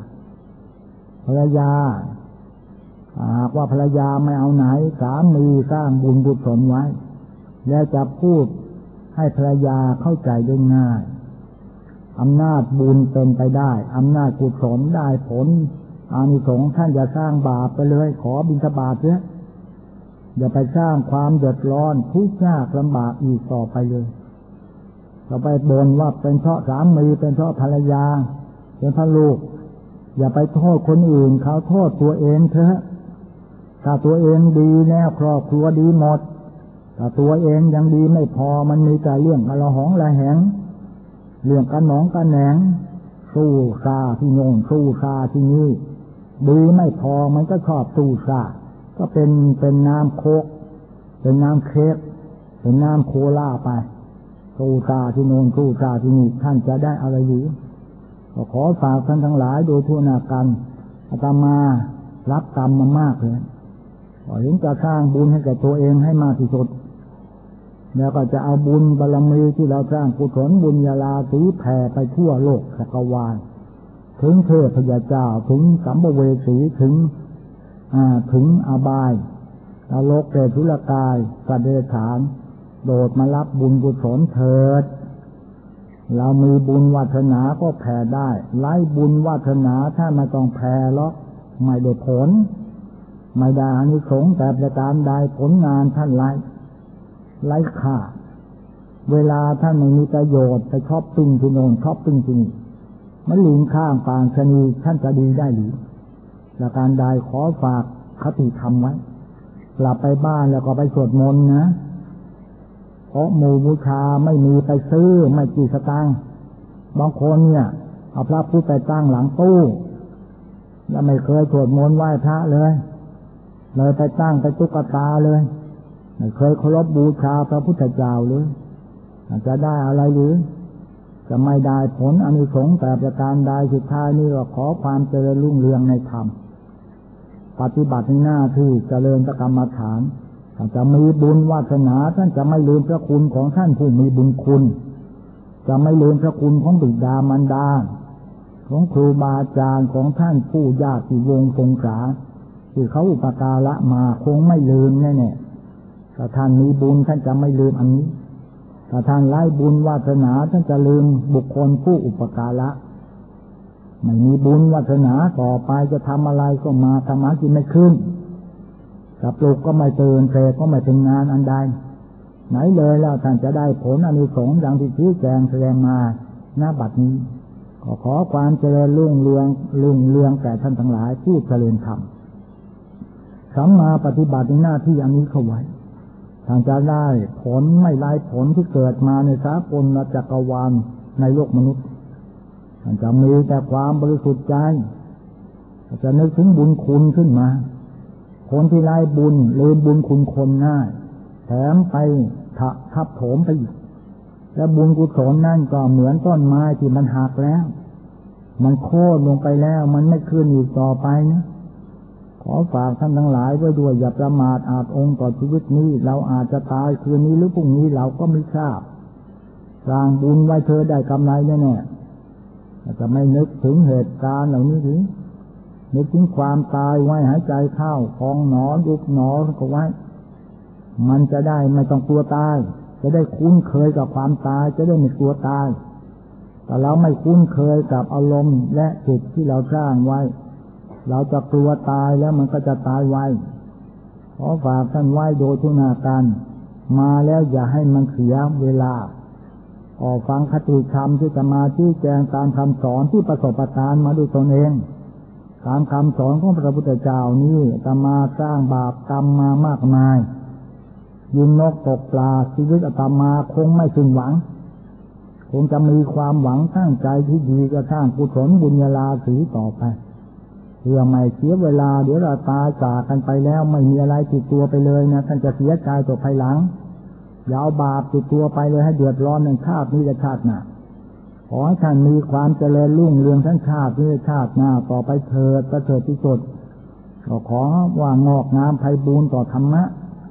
หากว่าภรรยาไม่เอาไหนสามีสร้างบุญกุศลไว้แล้วจะพูดให้ภรรยาเข้าใจได้ง่ายอำนาจบุญเป็นไปได้อำนาจกุศลได้ผลอานิสงส์ท่านจะสร้างบาปไปเลยขอบิณฑบาตเถอะอย่าไปสร้างความเดือดร้อนทุกข์ยากลำบากอีกต่อไปเลยต่อไปบ่นว่าเป็นเพราะสามีเป็นเพราะภรรยาเป็นเพราะลูกอย่าไปโทษคนอื่นเขาโทษตัวเองเถอะถ้าตัวเองดีแล้วครอบครัวดีหมดถ้าตัวเองยังดีไม่พอมันมีแต่เรื่องกระหองระแหงเรื่องกระหนองกระแหนงสู้ซาที่โน่นสู้ซาที่นี่ดีไม่พอมันก็ชอบสู้ซาก็เป็นน้ำโคกเป็นน้ำเค้กเป็นน้ำโคลาไปสู้ซาที่โน่นสู้ซาที่นี่ท่านจะได้อะไรหรือก็ขอฝากท่านทั้งหลายโดยทั่วหน้ากันอาตมารับกรรมมามากเลยก็เห็นจะสร้างบุญให้แก่ตัวเองให้มากที่สุดแล้วก็จะเอาบุญบารมีที่เราสร้างกุศลบุญญาลาสีแผ่ไปทั่วโลกจักรวาลถึงเทพยาเจ้าถึงสัมภเวสีถึงอบายนรกเปรตทุรกายสัตว์เดรัจฉานโดดมารับบุญกุศลเถิดเรามีบุญวาสนาก็แผ่ได้ไร้บุญวาสนาถ้าไม่ต้องแผ่หรอกไม่ได้ผลไม่ได้อานิสงส์แต่ประการใดผลงานท่านไร้ค่าเวลาท่านไม่มีประโยชน์ไปช้อปปิ้งที่โน่นช้อปปิ้งที่นี่มันลิงข้างปางชนีท่านจะดีได้หรือประการใดขอฝากคติธรรมไว้กลับไปบ้านแล้วก็ไปสวดมนต์นะเพราะหมู่บูชาไม่มีไปซื้อไม่กี่สตางค์บางคนเนี่ยเอาพระพุทธไปตั้งหลังตู้แล้วไม่เคยสวดมนต์ไหว้พระเลยไปตั้งไปตุ๊กตาเลยไม่เคยเคารพบูชาพระพุทธเจ้าเลยจะได้อะไรหรือจะไม่ได้ผลอานิสงส์แต่ประการใดสุดท้ายนี้ก็ขอความเจริญรุ่งเรืองในธรรมปฏิบัติหน้าที่เจริญกรรมฐานท่านจะมีบุญวาสนาท่านจะไม่ลืมพระคุณของท่านผู้มีบุญคุณจะไม่ลืมพระคุณของบิดามารดาของครูบาอาจารย์ของท่านผู้ญาติวงศ์สงสารที่เขาอุปการะมาคงไม่ลืมแน่ๆถ้าท่านมีบุญท่านจะไม่ลืมอันนี้ถ้าท่านไร้บุญวาสนาท่านจะลืมบุคคลผู้อุปการะไม่มีบุญวาสนาต่อไปจะทำอะไรก็มาทำหากินไม่ขึ้นจะปลูกก็ไม่ตื่นเสกก็ไม่เป็นงานอันใดไหนเลยแล้วท่านจะได้ผลอานิสงส์ดังที่ชี้แจงแสดงมาณบัดนี้ขอความเจริญรุ่งเรืองแก่ท่านทั้งหลายผู้เจริญธรรมสัมมาปฏิบัติในหน้าที่อันนี้เข้าไว้ท่านจะได้ผลไม่ไร้ผลที่เกิดมาในสากลจักรวาลในโลกมนุษย์ท่านจะมีแต่ความบริสุทธิ์ใจจะนึกถึงบุญคุณขึ้นมาคนที่ไร้บุญลืมบุญคุณคนง่ายแถมไปทับโถมไปอีกและบุญกุศลนั่นก็เหมือนต้นไม้ที่มันหักแล้วมันโค่นลงไปแล้วมันไม่ขึ้นอีกต่อไปนะขอฝากท่านทั้งหลายไว้ด้วยอย่าประมาทอาจองค์ต่อชีวิตนี้เราอาจจะตายคืนนี้หรือพรุ่งนี้เราก็ไม่ทราบสร้างบุญไว้เธอได้กำไรแน่ๆจะไม่นึกถึงเหตุการณ์เหล่านี้หรือนึกถึงความตายไว้หายใจเข้าพองหนอยุบหนอก็ไว้มันจะได้ไม่ต้องกลัวตายจะได้คุ้นเคยกับความตายจะได้ไม่กลัวตายแต่เราไม่คุ้นเคยกับอารมณ์และจิตที่เราสร้างไว้เราจะกลัวตายแล้วมันก็จะตายไวขอฝากท่านไว้โดยทุกนาการมาแล้วอย่าให้มันเสียเวลาฟังคติธรรมที่จะมาชี้แจงตามคำสอนที่ประสบการณ์มาด้วยตนเองตามคำสอนของพระพุทธเจ้านี้จะมาสร้างบาปกรรมมามากมายยิงนกตกปลาชีวิตอาตมาคงไม่สิ้นหวังคงจะมีความหวังตั้งใจที่ดีจะสร้างกุศลบุญญาลาสีต่อไปเพื่อไม่เสียเวลาเดี๋ยวเราตายจากกันไปแล้วไม่มีอะไรติดตัวไปเลยนะท่านจะเสียใจต่อภายหลังอย่าเอาบาปติดตัวไปเลยให้เดือดร้อนในชาตินี้และชาติหน้าขอให้ท่านมีความเจริญรุ่งเรืองทั้งชาตินี้และชาติหน้าต่อไปเถิดประเสริฐที่สุดขอว่างอกงามไพบูลย์ต่อธรรมะ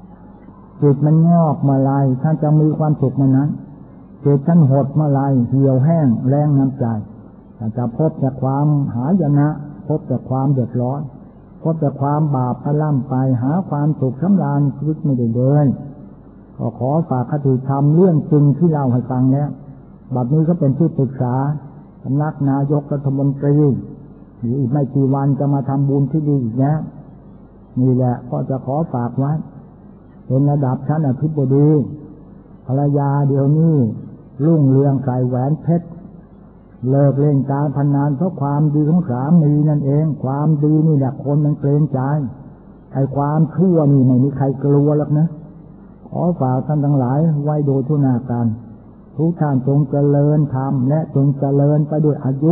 จิตมันงอกเมื่อไรท่านจะมีความสุขในนั้นจิตท่านหดเมื่อไรเหี่ยวแห้งแรงน้ำใจท่านจะพบแต่ความหายนะพบแต่ความเดือดร้อนพบแต่ความบาปพล่ำไปหาความสุขสำราญชีวิตไม่ได้เลยก็ขอฝากคติธรรมเรื่องจริงที่เล่าให้ฟังแล้วบัดนี้ก็เป็นที่ปรึกษาสำนักนายกรัฐมนตรีอีกไม่กี่วันจะมาทำบุญที่ดีอีกแล้วนี่แหละก็จะขอฝากไว้เป็นระดับชั้นอธิบดีภรรยาเดี๋ยวนี้รุ่งเรืองใส่แหวนเพชรเลิกเล่นการพนันเพราะความดีของสามีนั่นเองความดีนี่แหละคนมันเกรงใจไอ้ความชั่วนี่ไม่มีใครกลัวหรอกนะขอฝากท่านทั้งหลายไว้โดยทุนาการทุกท่านจงเจริญธรรมและจงเจริญไปด้วยอายุ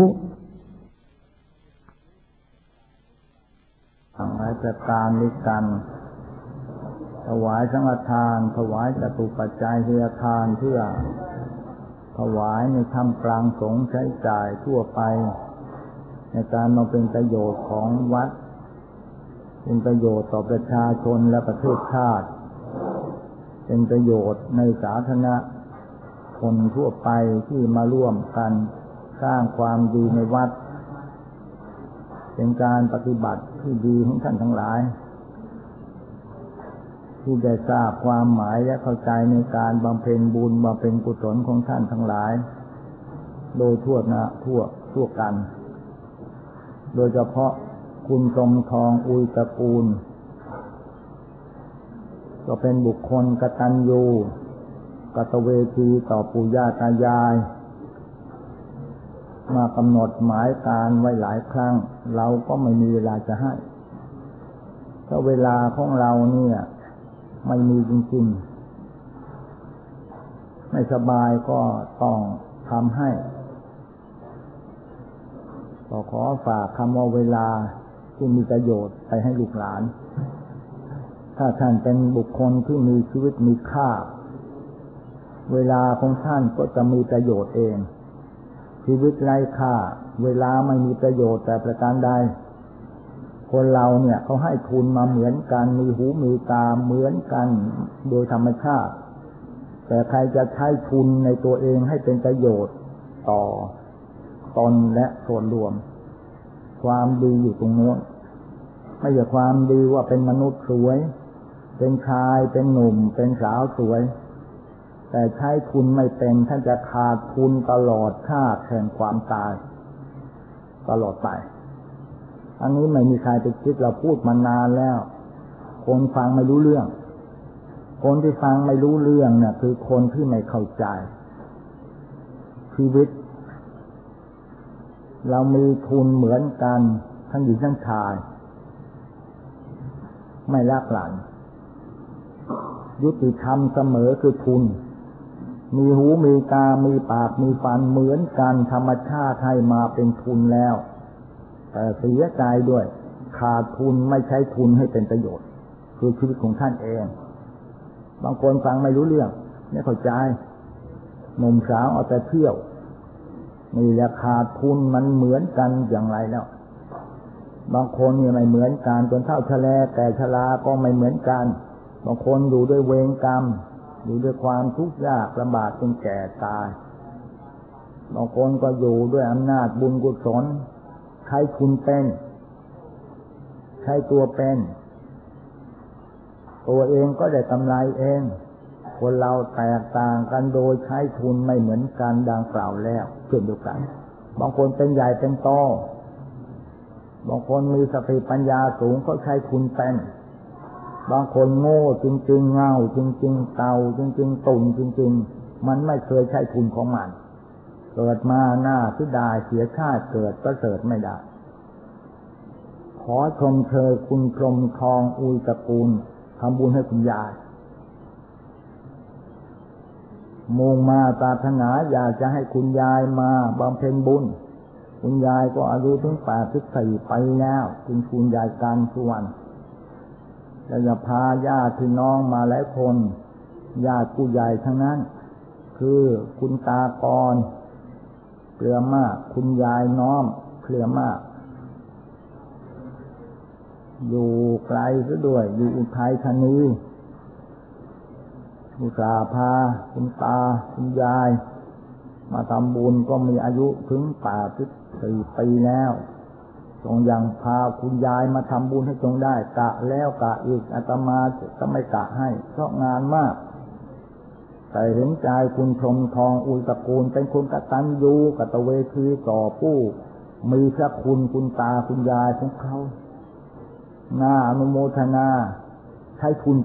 ทางราชการด้วยกันถวายสังฆทานถวายจตุปัจจัยเฮียทานเพื่อถวายในท่ามกลางสงฆ์ใช้จ่ายทั่วไปในการมาเป็นประโยชน์ของวัดเป็นประโยชน์ต่อประชาชนและประเทศชาติเป็นประโยชน์ในสาธารณคนทั่วไปที่มาร่วมกันสร้างความดีในวัดเป็นการปฏิบัติที่ดีของท่านทั้งหลายที่ได้ทราบความหมายและเข้าใจในการบำเพ็ญบุญบำเพ็ญกุศลของท่านทั้งหลายโดยทั่วกันโดยเฉพาะคุณสมทองอุยตระกูลก็เป็นบุคคลกตัญญูกตเวทีต่อปู่ย่าตายายมากำหนดหมายการไว้หลายครั้งเราก็ไม่มีเวลาจะให้เพราะเวลาของเราเนี่ยไม่มีจริงๆไม่สบายก็ต้องทำให้ก็ขอฝากคำว่าเวลาที่มีประโยชน์ไปให้ลูกหลานถ้าท่านเป็นบุคคลที่มีชีวิตมีค่าเวลาของท่านก็จะมีประโยชน์เองชีวิตไร้ค่าเวลาไม่มีประโยชน์แต่ประการใดคนเราเนี่ยเขาให้ทุนมาเหมือนกันมีหูมีตาเหมือนกันโดยธรรมชาติแต่ใครจะใช้ทุนในตัวเองให้เป็นประโยชน์ต่อตนและส่วนรวมความดีอยู่ตรงโน้นไม่ใช่ความดีว่าเป็นมนุษย์สวยเป็นชายเป็นหนุ่มเป็นสาวสวยแต่ใช้ทุนไม่เป็นท่านจะขาดทุนตลอดชาติแห่งความตายตลอดไปอันนี้ไม่มีใครไปคิดเราพูดมานานแล้วคนฟังไม่รู้เรื่องคนที่ฟังไม่รู้เรื่องเนี่ยคือคนที่ไม่เข้าใจชีวิตเรามีทุนเหมือนกันทั้งหญิงทั้งชายไม่ลักหลั่นยุติธรรมเสมอคือทุนมีหูมีตามีปากมีฟันเหมือนกันธรรมชาติให้มาเป็นทุนแล้วแต่เสียใจด้วยขาดทุนไม่ใช้ทุนให้เป็นประโยชน์คือชีวิตของท่านเองบางคนฟังไม่รู้เรื่องไม่เข้าใจหนุ่มสาวเอาแต่เที่ยวนี่แหละขาดทุนมันเหมือนกันอย่างไรแล้วบางคนเนี่ยไม่เหมือนกันจนเฒ่าชราแต่ชราก็ไม่เหมือนกันบางคนอยู่ด้วยเวรกรรมอยู่ด้วยความทุกข์ยากลำบากจนแก่ตายบางคนก็อยู่ด้วยอำนาจบุญกุศลใช้ทุนเป็นใช้ตัวเป็นตัวเองก็ได้กำไรเองคนเราแตกต่างกันโดยใช้ทุนไม่เหมือนกันดังกล่าวแล้วเช่นเดียวกันบางคนเป็นใหญ่เป็นโตบางคนมีสติปัญญาสูงก็ใช้ทุนเป็นบางคนโง่จริงๆเง่าจริงๆเต่าจริงๆตุ่นจริงๆมันไม่เคยใช้ทุนของมันเกิดมาหน้าเสียดายเสียชาติเกิดประเสริฐไม่ได้ขอชมเชยคุณกรมทองอุยตระกูลทำบุญให้คุณยายมุ่งมาปรารถนาอยากจะให้คุณยายมาบำเพ็ญบุญคุณยายก็อายุถึง84 ปีแล้วคุณยายการสุวรรณแล้วจะพาญาติพี่น้องมาหลายคนญาติผู้ใหญ่ทั้งนั้นคือคุณตากรเกลือมากคุณยายน้อมเกลือมากอยู่ไกลซะด้วยอยู่อุทัยธานีอุตส่าห์พาคุณตาคุณยายมาทำบุญก็มีอายุถึง84 ปีแล้วจงยังพาคุณยายมาทำบุญให้จงได้กะแล้วกะอีกอาตมาก็ไม่กะให้เพราะงานมากแต่เห็นใจคุณชมทองอุยตระกูลเป็นคนกตัญญูกตเวทีต่อผู้มีพระคุณคุณตาคุณยายของเขาน่าอนุโมทนาใช้ทุน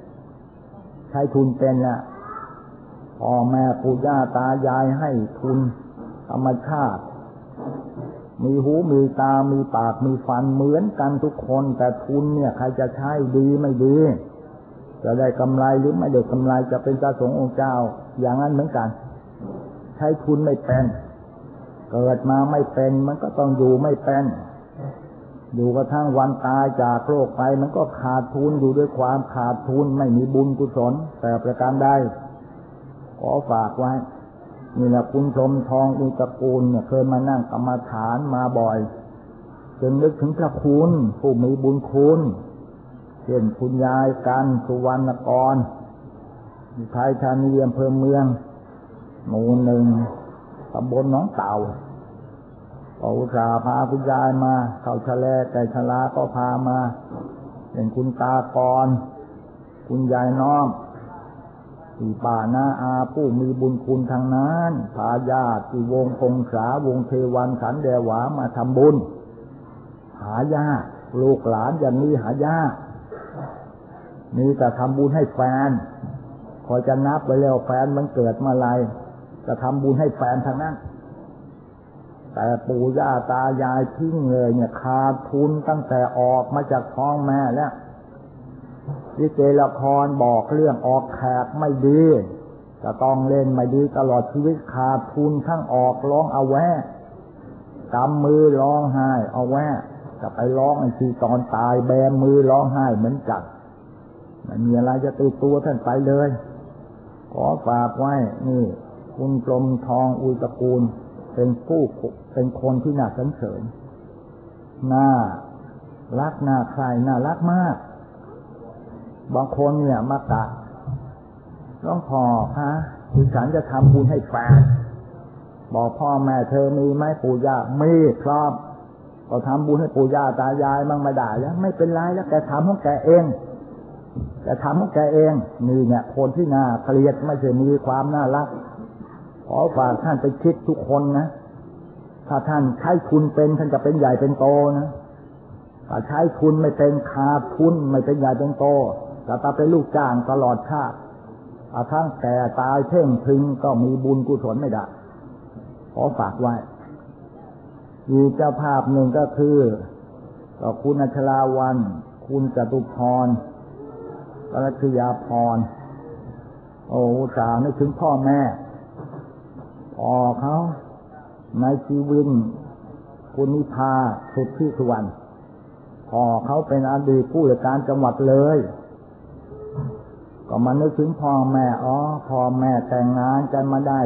เป็นน่ะพ่อแม่ปู่ย่าตายายให้ทุนธรรมชาติมีหูมีตามีปากมีฟันเหมือนกันทุกคนแต่ทุนเนี่ยใครจะใช้ดีไม่ดีจะได้กำไรหรือไม่ได้กำไรจะเป็นพระสงฆ์องค์เจ้าอย่างนั้นเหมือนกันใช้ทุนไม่เป็นเกิดมาไม่เป็นมันก็ต้องอยู่ไม่เป็นอยู่กระทั่งวันตายจากโลกไปมันก็ขาดทุนอยู่ด้วยความขาดทุนไม่มีบุญกุศลแต่ประการใดขอฝากไว้นี่แหละคุณชมทองอุตระกูลเนี่ยเคยมานั่งกรรมฐานมาบ่อยจนนึกถึงพระคุณผู้มีบุญคุณเช่นคุณยายกันสุวรรณกรอยู่ไทยธานีอำเภอเมืองหมู่ 1ตำบลหนองเต่าอุตส่าห์พาคุณยายมาเข้าชะแลแต่ชลาก็พามาเป็นคุณตากรคุณยายน้อมที่ป้าน้าอาผู้มีบุญคุณทางนั้นพาญาติวงคงษาวงเทวันขันแดหวามาทำบุญหายากลูกหลานอย่างนี้หายากนี่แต่ทำบุญให้แฟนคอยจะนับไปแล้วแฟนมันเกิดมาอะไรจะทำบุญให้แฟนทางนั้นแต่ปู่ย่าตายายทิ้งเลยเนี่ยขาดทุนตั้งแต่ออกมาจากท้องแม่แล้วลิเกละครบอกเรื่องออกแขกไม่ดีจะต้องเล่นไม่ดีตลอดชีวิตขาดทุนทั้งออกร้องเอาแวะกำมือร้องไห้เอาแวะจะไปร้องไอ้ทีตอนตายแบมือร้องไห้เหมือนกันไม่มีอะไรจะติดตัวท่านไปเลยขอฝากไว้นี่คุณกรมทองอุยตระกูลเป็นคนที่น่าสรรเสริญน่ารักน่าใคร่น่ารักมากบางคนเนี่ยมากะร้องพ่อคะดิฉันจะทำบุญให้แฟนบอกพ่อแม่เธอมีไหมปู่ย่ามีพร้อมก็ทำบุญให้ปู่ย่าตายายมั่งไม่ได้แล้วไม่เป็นไรแล้วแกทำของแกเองแต่ทำของแกเองนี่เนี่ยคนที่น่าเกลียดไม่ใช่มีความน่ารักขอฝากท่านไปคิดทุกคนนะถ้าท่านใช้ทุนเป็นท่านจะเป็นใหญ่เป็นโตนะถ้าใช้ทุนไม่เป็นขาดทุนไม่เป็นใหญ่เป็นโตจะต้องเป็นลูกจ้างตลอดชาติทั้งแก่ตายเพ่งพึงก็มีบุญกุศลไม่ได้ขอฝากไว้อีกเจ้าภาพหนึ่งก็คือคุณอัชราวันคุณจตุพรกัลยาพรสาวนึกถึงพ่อแม่พ่อเขาในชีวิตคุณนิพาสุทธิสุวรรณพ่อเขาเป็นอดีตผู้ว่าการจังหวัดเลยก็มานึกถึงพ่อแม่พ่อแม่แต่งงานกันมาได้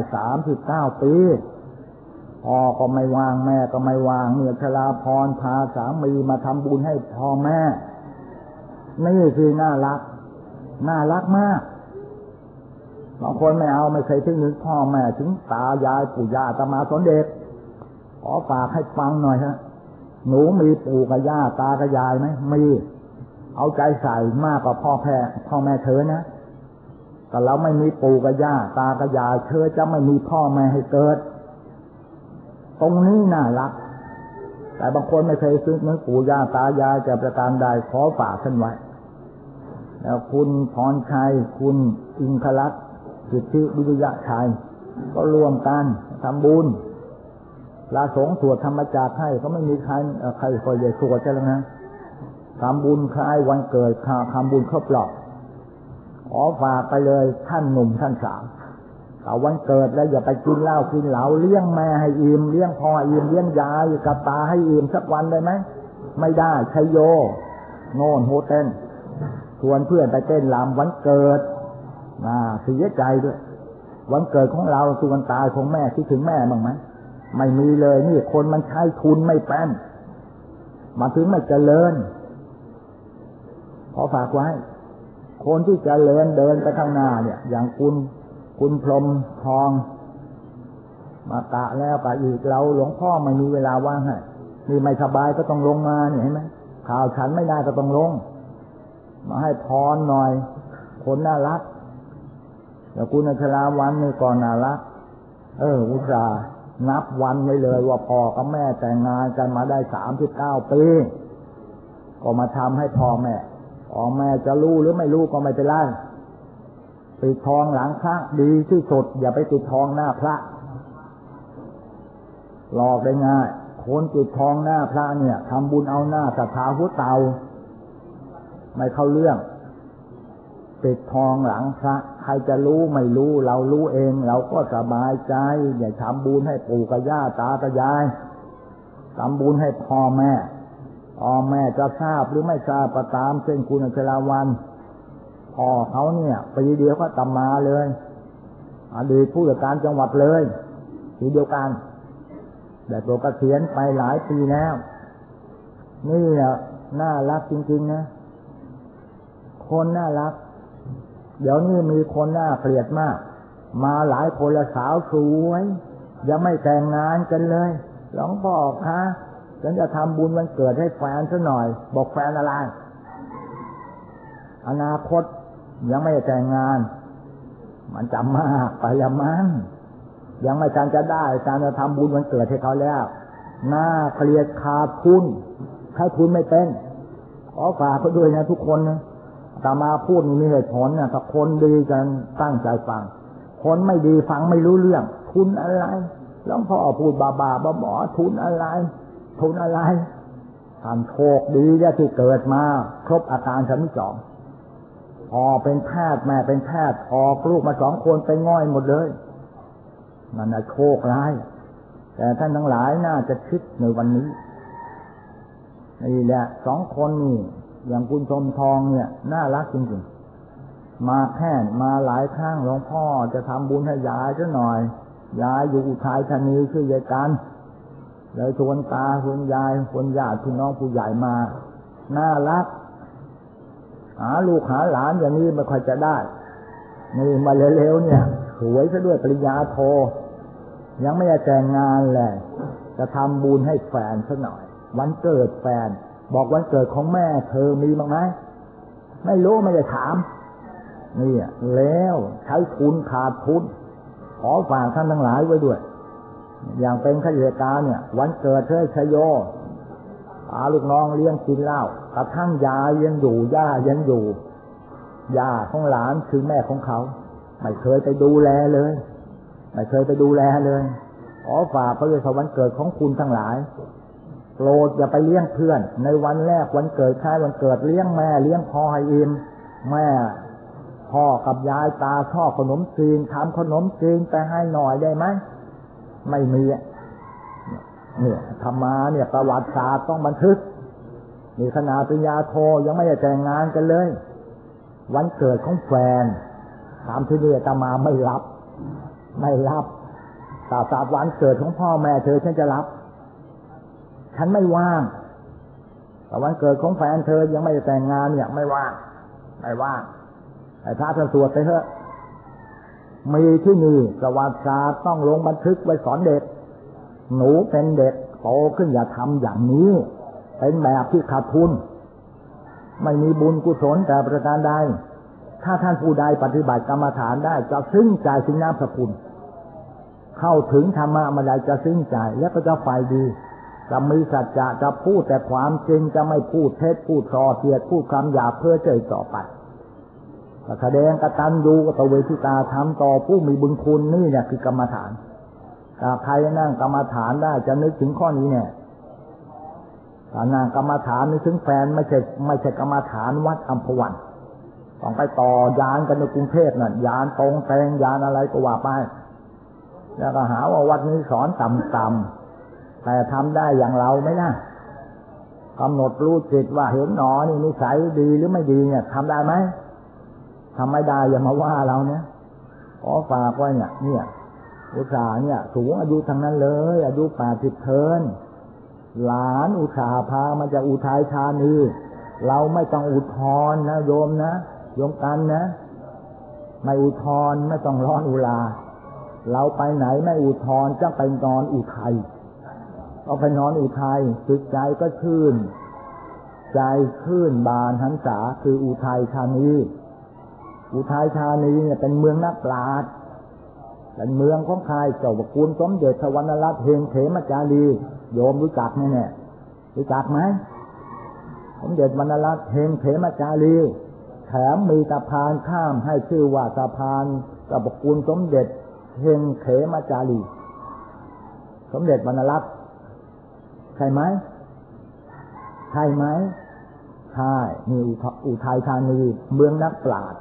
39 ปีพ่อก็ไม่วางแม่ก็ไม่วางเมื่อชราพรพาสามีมาทำบุญให้พ่อแม่นี่คือน่ารักมากบางคนไม่เอาไม่เคยถึงพ่อแม่ถึงตายายปู่ย่าตามาสอนเด็กขอฝากให้ฟังหน่อยฮะหนูมีปู่กับย่าตากับยายไหมมีเอาใจใส่มากกว่าพ่อแม่เธอนะแต่เราไม่มีปู่กับย่าตากับยายเธอจะไม่มีพ่อแม่ให้เกิดตรงนี้น่ารักแต่บางคนไม่เคยซึ้งเหมือนปู่ย่าตายายจะประการใดขอฝากท่านไว้แล้วคุณพรชัยคุณอิงคลักษณ์สิทธิวิริยะชัยก็ร่วมกันทำบุญพระสงฆ์สวดธรรมจักรให้ก็ไม่มีใครคอยจะสวดใช่ไหมนะทำบุญคล้ายวันเกิดทำบุญครบรอบขอฝากไปเลยท่านหนุ่มท่านสาวแต่วันเกิดแล้วอย่าไปกินเหล้ากินเหล้าเลี้ยงแม่ให้อิ่มเลี้ยงพ่ออิ่มเลี้ยงยายกับตาให้อิ่มสักวันได้ไหมไม่ได้ชัยโยโน่นโฮเต้นชวนเพื่อนไปเต้นรำวันเกิดเสียใจด้วยวันเกิดของเราส่วนตายของแม่คิดถึงแม่บ้างไหมไม่มีเลยนี่คนมันใช้ทุนไม่เป็นมาถึงไม่เจริญขอฝากไว้คนที่เจริญเดินไปข้างหน้าเนี่ยอย่างคุณพรหมทองมากะแล้วกะอีกเราหลวงพ่อไม่มีเวลาว่างให้นี่ไม่สบายก็ต้องลงมาเนี่ยเห็นไหมข่าวฉันไม่ได้ก็ต้องลงมาให้พรหน่อยคนน่ารักแล้วคุณอัชราวันนี่ก่อนน่ารักอุตส่าห์นับวันไว้เลยว่าพ่อกับแม่แต่งงานกันมาได้39 ปีก็มาทำให้พ่อแม่จะรู้หรือไม่รู้ก็ไม่เป็นไรติดทองหลังพระดีที่สุดอย่าไปติดทองหน้าพระหลอกได้ง่ายคนติดทองหน้าพระเนี่ยทำบุญเอาหน้าศรัทธาหัวเตาไม่เข้าเรื่องติดทองหลังพระใครจะรู้ไม่รู้เรารู้เองเราก็สบายใจอย่าทำบุญให้ปู่กับย่าตากับยายทำบุญให้พ่อแม่จะทราบหรือไม่ทราบก็ตามเช่นคุณอัชราวันพ่อเขาเนี่ยปีเดียวก็ตำมาเลยอดีตผู้ว่าการจังหวัดเลยปีเดียวกันแต่ตัวเกษียณไปหลายปีแล้วนี่น่ารักจริงๆนะคนน่ารักเดี๋ยวนี้มีคนน่าเกลียดมากมาหลายคนละสาวสวยยังไม่แต่งงานกันเลยหลวงพ่อคะฉันจะทำบุญวันเกิดให้แฟนซะหน่อยบอกแฟนอะไรอนาคตยังไม่แต่งงานมันจำมากไปละมั้งยังไม่ทันจะได้การจะทำบุญวันเกิดให้เขาแล้วน่าเกลียดขาดทุนใช้ทุนไม่เป็นขอฝากเขาด้วยนะทุกคนนะตามาพูดมีเหตุผลนะถ้าคนดีกันตั้งใจฟังคนไม่ดีฟังไม่รู้เรื่องทุนอะไรหลวงพ่อพูดบ้าๆบอๆทุนอะไรท่านโชคดีที่เกิดมาครบอาการ32พ่อเป็นแพทย์แม่เป็นแพทย์ออกลูกมา2 คนเป็นง่อยหมดเลยมันโชคร้ายแต่ท่านทั้งหลายน่าจะคิดในวันนี้นี่แหละ2 คนนี่อย่างคุณชมทองเนี่ยน่ารักจริงๆมาแค่มาหลายครั้งหลวงพ่อจะทำบุญให้ยายซะหน่อยยายอยู่อุทัยธานีชื่อยายกันเลยชวนตาชวนยายคนญาติพี่น้องผู้ใหญ่มาน่ารักหาลูกหาหลานอย่างนี้ไม่ค่อยจะได้นี่มาเร็วๆเนี่ยสวยซะด้วยปริญญาโทยังไม่ได้แต่งงานเลยจะทำบุญให้แฟนซะหน่อยวันเกิดแฟนบอกวันเกิดของแม่เธอมีบ้างไหมไม่รู้ไม่ได้ถามนี่แล้วใช้ทุนขาดทุนขอฝากท่านทั้งหลายไว้ด้วยอย่างเป็นข้าราชการเนี่ยวันเกิดเธอชโยลูกน้องเลี้ยงกินเหล้ากระทั่งยายยังอยู่ย่ายังอยู่ย่าของหลานคือแม่ของเขาไม่เคยไปดูแลเลยขอฝากพระเจ้าวันเกิดของคุณทั้งหลายโปรดอย่าไปเลี้ยงเพื่อนในวันแรกวันเกิดใครวันเกิดเลี้ยงแม่เลี้ยงพ่อให้อิ่มแม่พ่อกับยายตาชอบขนมจีนทำขนมจีนไปให้หน่อยได้ไหมไม่มีเนี่ยธรรมาเนี่ยประวัติศาสตร์ต้องบันทึกนี่ขนาดปริญญาโทยังไม่ได้แต่งงานกันเลยวันเกิดของแฟนถามที่นี่อาตมาไม่รับแต่วันเกิดของพ่อแม่เธอฉันจะรับฉันไม่ว่างแต่วันเกิดของแฟนเธอยังไม่ได้แต่งงานเนี่ยไม่ว่างแต่ถ้าเธอสวดไปเถอะมีที่นี่ประวัติศาสตร์ต้องลงบันทึกไว้สอนเด็กหนูเป็นเด็กโตขึ้นอย่าทำอย่างนี้เป็นแบบที่ขาดทุนไม่มีบุญกุศลแต่ประการใดถ้าท่านผู้ใดปฏิบัติกรรมฐานได้จะซึ้งใจถึงน้ำสกุลเข้าถึงธรรมะมาได้จะซึ้งใจและก็จะฝ่ายดีจะมีสัจจะจะพูดแต่ความจริงจะไม่พูดเท็จพูดส่อเสียดพูดคำหยาบเพื่อเจยต่อไปแสดงกตัญญูกตเวทิตาธรรมต่อผู้มีบุญคุณนี่เนี่ยคือกรรมฐานถ้าใครนั่งกรรมฐานได้จะนึกถึงข้อนี้เนี่ยถ้านั่งกรรมฐานนึกถึงแฟนไม่ใช่กรรมฐานวัดอัมพวันต้องไปต่อยานกันในกรุงเทพน่ะยานตรงแตงยานอะไรก็ว่าไปแล้วก็หาว่าวัดนี้สอนต่ำๆแต่ทำได้อย่างเราไหมนะกำหนดรู้จิตว่าเห็นหนอนี่นิสัยดีหรือไม่ดีเนี่ยทำได้ไหมทำไม่ได้อย่ามาว่าเราเนี่ยขอฝากไว้เนี่ยอุตส่าห์เนี่ยสูงอายุทั้งนั้นเลยอายุ80เทินหลานอุตส่าห์พามาจากอุทัยธานีเราไม่ต้องอุทธรณ์นะโยมนะโยมกันนะไม่อุทธรไม่ต้องร้อนอุราเราไปไหนไม่อุทธรจะไปนอนอุทัยเอาไปนอนอุทัยจิตใจก็ชื่นใจชื่นบานหันษาคืออุทัยธานีอุทัยธานีเนี่ยเป็นเมืองนักปราชญ์เป็นเมืองของใครเจ้าพระคุณสมเด็จสวรรณรัตน์เฮงเขมจารีโยมรู้จักไหมเนี่ยรู้จักไหมสมเด็จวรรณรัตน์เฮงเขมจารีแถมมีสะพานข้ามให้ชื่อว่าสะพานเจ้าพระคุณสมเด็จเฮงเขมจารีสมเด็จวรรณรัตน์ใช่ไหมใช่ไหมใช่นี่อุทัยธานีเมืองนักปราชญ์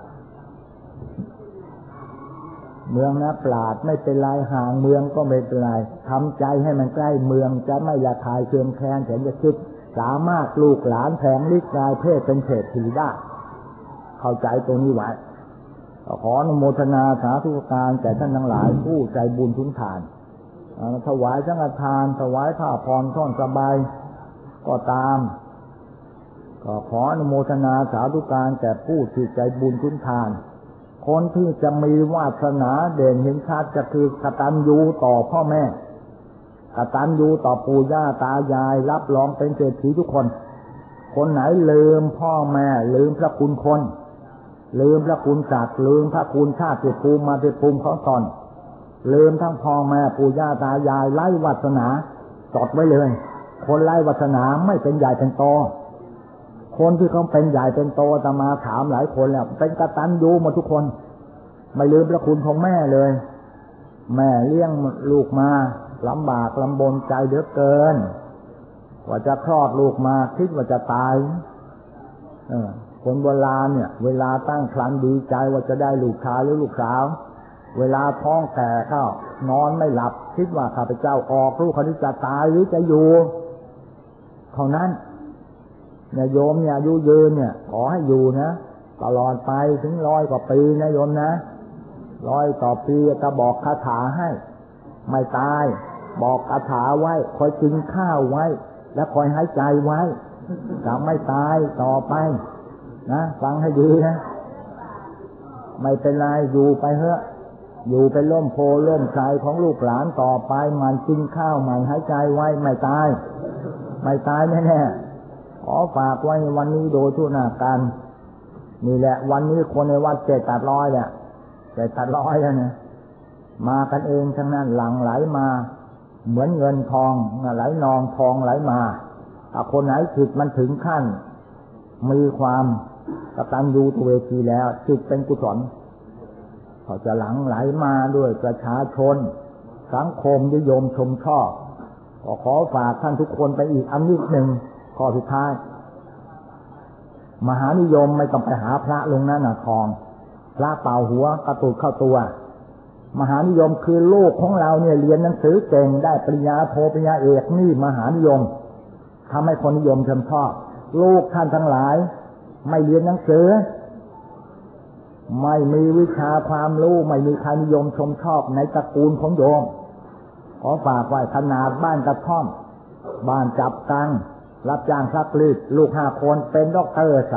เมืองนักปราชญ์ไม่เป็นไรห่างเมืองก็ไม่เป็นไรทำใจให้มันใกล้เมืองจะไม่ละทายเคืองแค้นแสนจะคิดสามารถลูกหลานแผงลิกกายเพศเป็นเศรษฐีได้เข้าใจตรงนี้ไว้ขออนุโมทนาสาธุการแก่ท่านทั้งหลายผู้ใจบุญทุนทานถวายสังฆทานถวายผ้าพรท่อนสบายก็ตามก็ขออนุโมทนาสาธุการแก่ผู้ที่ใจบุญทุนทานคนที่จะมีวาสนาเด่นเห็นชัดจะคือกตัญญูต่อพ่อแม่กตัญญูต่อปู่ย่าตายายรับรองเป็นเศรษฐีทุกคนคนไหนลืมพ่อแม่ลืมพระคุณคนลืมพระคุณศักดิ์ลืมพระคุณชาติภูมิมาติภูมิของตนลืมทั้งพ่อแม่ปู่ย่าตายายไร้วาสนาจดไว้เลยคนไร้วาสนาไม่เป็นใหญ่เป็นโตคนที่เขาเป็นใหญ่เป็นโตจะมาถามหลายคนแล้วเป็นกตัญญูหมดทุกคนไม่ลืมพระคุณของแม่เลยแม่เลี้ยงลูกมาลำบากลำบนใจเหลือเกินกว่าจะคลอดลูกมาคิดว่าจะตายคนโบราณเนี่ยเวลาตั้งครรภ์ดีใจว่าจะได้ลูกชายหรือลูกสาวเวลาท้องแก่เข้านอนไม่หลับคิดว่าข้าพเจ้าออกลูกคนนี้จะตายหรือจะอยู่เท่านั้นเนี่ยโยมเนี่ยอายุยืนเนี่ยขอให้อยู่นะตลอดไปถึง100 กว่าปีนะโยมนะ100 ต่อปีจะบอกคาถาให้ไม่ตายบอกคาถาไว้คอยกินข้าวไว้และคอยหายใจไว้จะไม่ตายต่อไปนะฟังให้ดีนะไม่เป็นไรอยู่ไปเถอะอยู่เป็นร่มโพล่มไทรของลูกหลานต่อไปมันกินข้าวมันหายใจไว้ไม่ตายไม่ตายแน่ๆขอฝากไว้วันนี้โดยทั่วหน้ากันนี่แหละวันนี้คนในวัด700เนี่ย700แล้วเนี่ยมากันเองทั้งนั้นหลั่งไหลมาเหมือนเงินทองไหลนองทองไหลมาถ้าคนไหนจิตมันถึงขั้นมีความกตัญญูตเวทีแล้วจิตเป็นกุศลเขาจะหลั่งไหลมาด้วยประชาชนสังคมนิยมชมชอบก็ขอฝากท่านทุกคนไปอีกอันนิดหนึ่งข้อสุดท้ายมหานิยมไม่ต้องไปหาพระลงหน้าทองพระเป่าหัวกระตุกเข้าตัวมหานิยมคือโลกของเราเนี่ยเรียนหนังสือเก่งได้ปริญญาโทปริญญาเอกนี่มหานิยมทำให้คนนิยมชมชอบลูกท่านทั้งหลายไม่เรียนหนังสือไม่มีวิชาความรู้ไม่มีใครนิยมชมชอบในตระกูลของโยมขอฝากไว้ขนาดบ้านกระท่อมบ้านจับกังรับจ้างซักรีดลูก5 คนเป็นด็อกเตอร์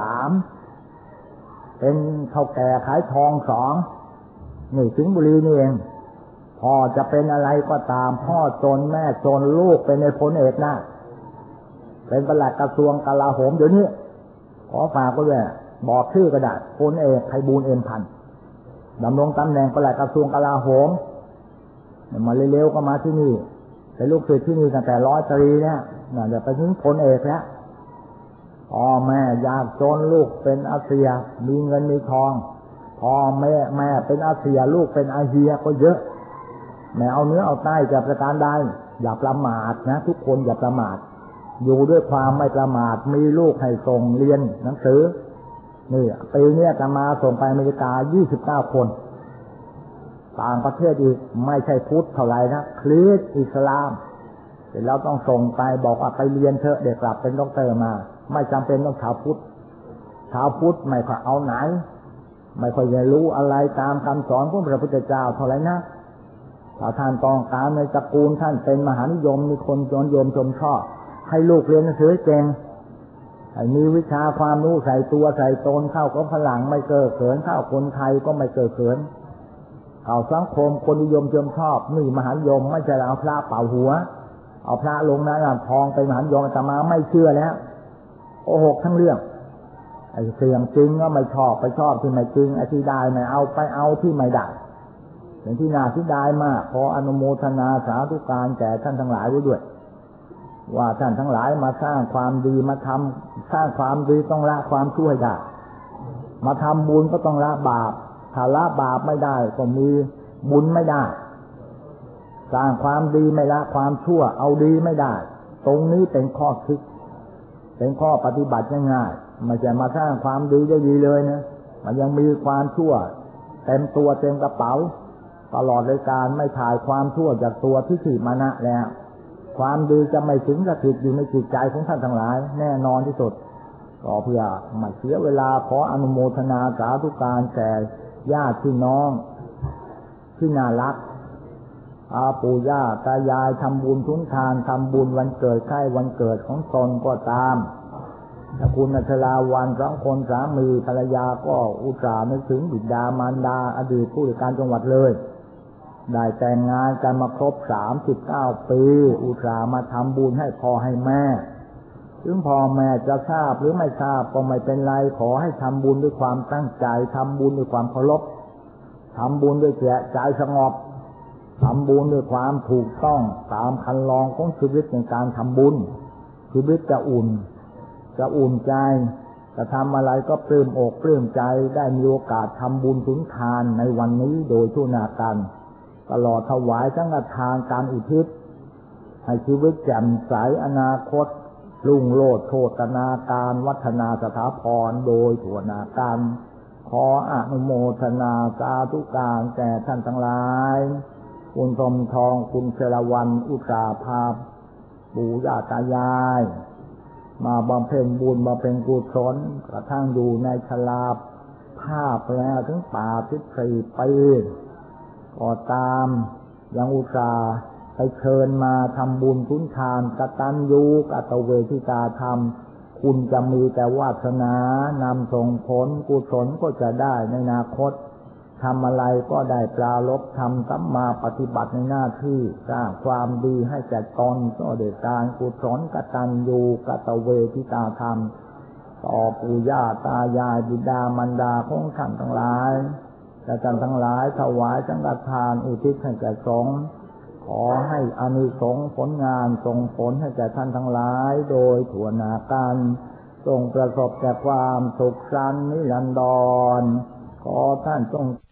3เป็นเฒ่าแก่ขายทอง2นี่สิงห์บุรีนี่เองพ่อจะเป็นอะไรก็ตามพ่อจนแม่จนลูกเป็นในพลเอกนะเป็นปลัดกระทรวงกลาโหมเดี๋ยวนี้ขอฝากไว้ด้วยบอกชื่อกระดาษพลเอกไพบูลย์เอ็มพันธุ์ดำรงตำแหน่งปลัดกระทรวงกลาโหมมาเร็วๆก็มาที่นี่เป็นลูกศิษย์ที่นี่ตั้งแต่100 ตรีเนี่ยน่าจะไปถึงพลเอกแล้วพ่อแม่ยากจนลูกเป็นอาเซียมีเงินมีทองพ่อแม่เป็นอาเซียลูกเป็นอาเฮียก็เยอะแม่เอาเนื้อเอาใต้จะประการใดอย่าประมาทนะทุกคนอย่าประมาทอยู่ด้วยความไม่ประมาทมีลูกให้ส่งเรียนหนังสือนี่ปีนี้จะมาส่งไปอเมริกา29 คนต่างประเทศอีกไม่ใช่พุทธเท่าไหร่นะคริสต์อิสลามเดี๋ยวเราต้องส่งไปบอกว่าไปเรียนเถอะเด็กกลับเป็นด็อกเตอร์มาไม่จำเป็นต้องชาวพุทธไม่ค่อยเอาไหนไม่ค่อยจะรู้อะไรตามคำสอนของพระพุทธเจ้าเท่าไหร่นะถ้าท่านต้องการในตระกูลท่านเป็นมหานิยมมีคนนิยมชมชอบให้ลูกเรียนหนังสือเก่งไอ้มีวิชาความรู้ใส่ตัวใส่ตนเข้าก็ฝรั่งไม่เก้อเขินเข้าคนไทยก็ไม่เก้อเขินเข้าสังคมคนนิยมชอบนี่มหานิยมไม่ใช่เอาพระเป่าหัวเอาพระลงน้ำทองเป็นมหานิยมอาตมาไม่เชื่อแล้วโกหกทั้งเรื่องไอ้เสี่ยงจริงก็ไม่ชอบไปชอบที่ไม่จริงไอ้ที่ได้ไม่เอาไปเอาที่ไม่ได้เป็นที่น่าเสียดายมากขออนุโมทนาสาธุการแก่ท่านทั้งหลายไว้ด้วยว่าท่านทั้งหลายมาสร้างความดีมาทำสร้างความดีต้องละความชั่วได้มาทำบุญก็ต้องละบาปถ้าละบาปไม่ได้ก็มีบุญไม่ได้สร้างความดีไม่ละความชั่วเอาดีไม่ได้ตรงนี้เป็นข้อคิดเป็นข้อปฏิบัติง่ายๆไม่ใช่มาสร้างความดีได้ดีเลยนะมันยังมีความชั่วเต็มตัวเต็มกระเป๋าตลอดเลยการไม่ถ่ายความชั่วจากตัวทิฏฐิมานะแล้วความดีจะไม่ถึงสถิตอยู่ในจิตใจของท่านทั้งหลายแน่นอนที่สุดก็เพื่อไม่เสียเวลาขออนุโมทนาสาธุการแก่ญาติพี่น้องที่น่ารักปู่ย่าตายายทำบุญทุนทานทำบุญวันเกิดใกล้วันเกิดของตนก็ตามถ้าคุณอัชราวันสองคนสามีภรรยาก็อุตส่าห์นึกถึงบิดามารดาอดีตผู้ว่าการจังหวัดเลยได้แต่งงานกันมาครบ39 ปีอุตส่าห์มาทำบุญให้พ่อให้แม่ถึงพ่อแม่จะทราบหรือไม่ทราบก็ไม่เป็นไรขอให้ทำบุญด้วยความตั้งใจทำบุญด้วยความเคารพทำบุญด้วยใจสงบทำบุญด้วยความถูกต้องตามคันลองของชีวิตในการทำบุญชีวิตจะอุ่นใจจะทำอะไรก็ปลื้มอกปลื้มใจได้มีโอกาสทำบุญสุนทานในวันนี้โดยทั่วหน้ากันตลอดถวายสังฆทานการอุทิศให้ชีวิตแจ่มใสอนาคตรุ่งโรจน์โชตนาการวัฒนาสถาพรโดยทั่วหน้ากันขออนุโมทนาสาธุการแก่ท่านทั้งหลายคุณสมทองคุณเชลวันอุตสาภาพปู่ย่าตายายมาบำเพ็ญบุญมาเป็นกุศลกระทั่งอยู่ในชราภาพแล้วถึง84 ปีก็ตามยังอุตส่าห์ไปเชิญมาทำบุญทุนทานกตัญญูกตเวทิตาธรรมคุณจะมีแต่วาสนานำส่งผลกุศลก็จะได้ในอนาคตทำอะไรก็ได้ปรารภทำสัมมาปฏิบัติในหน้าที่สร้างความดีให้แก่ตนก็ได้การกุศลกตัญญูกตเวทิตาธรรมต่อปู่ย่าตายายบิดามารดาของท่านทั้งหลายและท่านทั้งหลายถวายสังฆทานอุทิศให้แก่สงฆ์ขอให้อานิสงส์ผลงานส่งผลให้แก่ท่านทั้งหลายโดยทั่วหน้ากันจงประสบแต่ความสุขสันต์นิรันดรขอท่านจง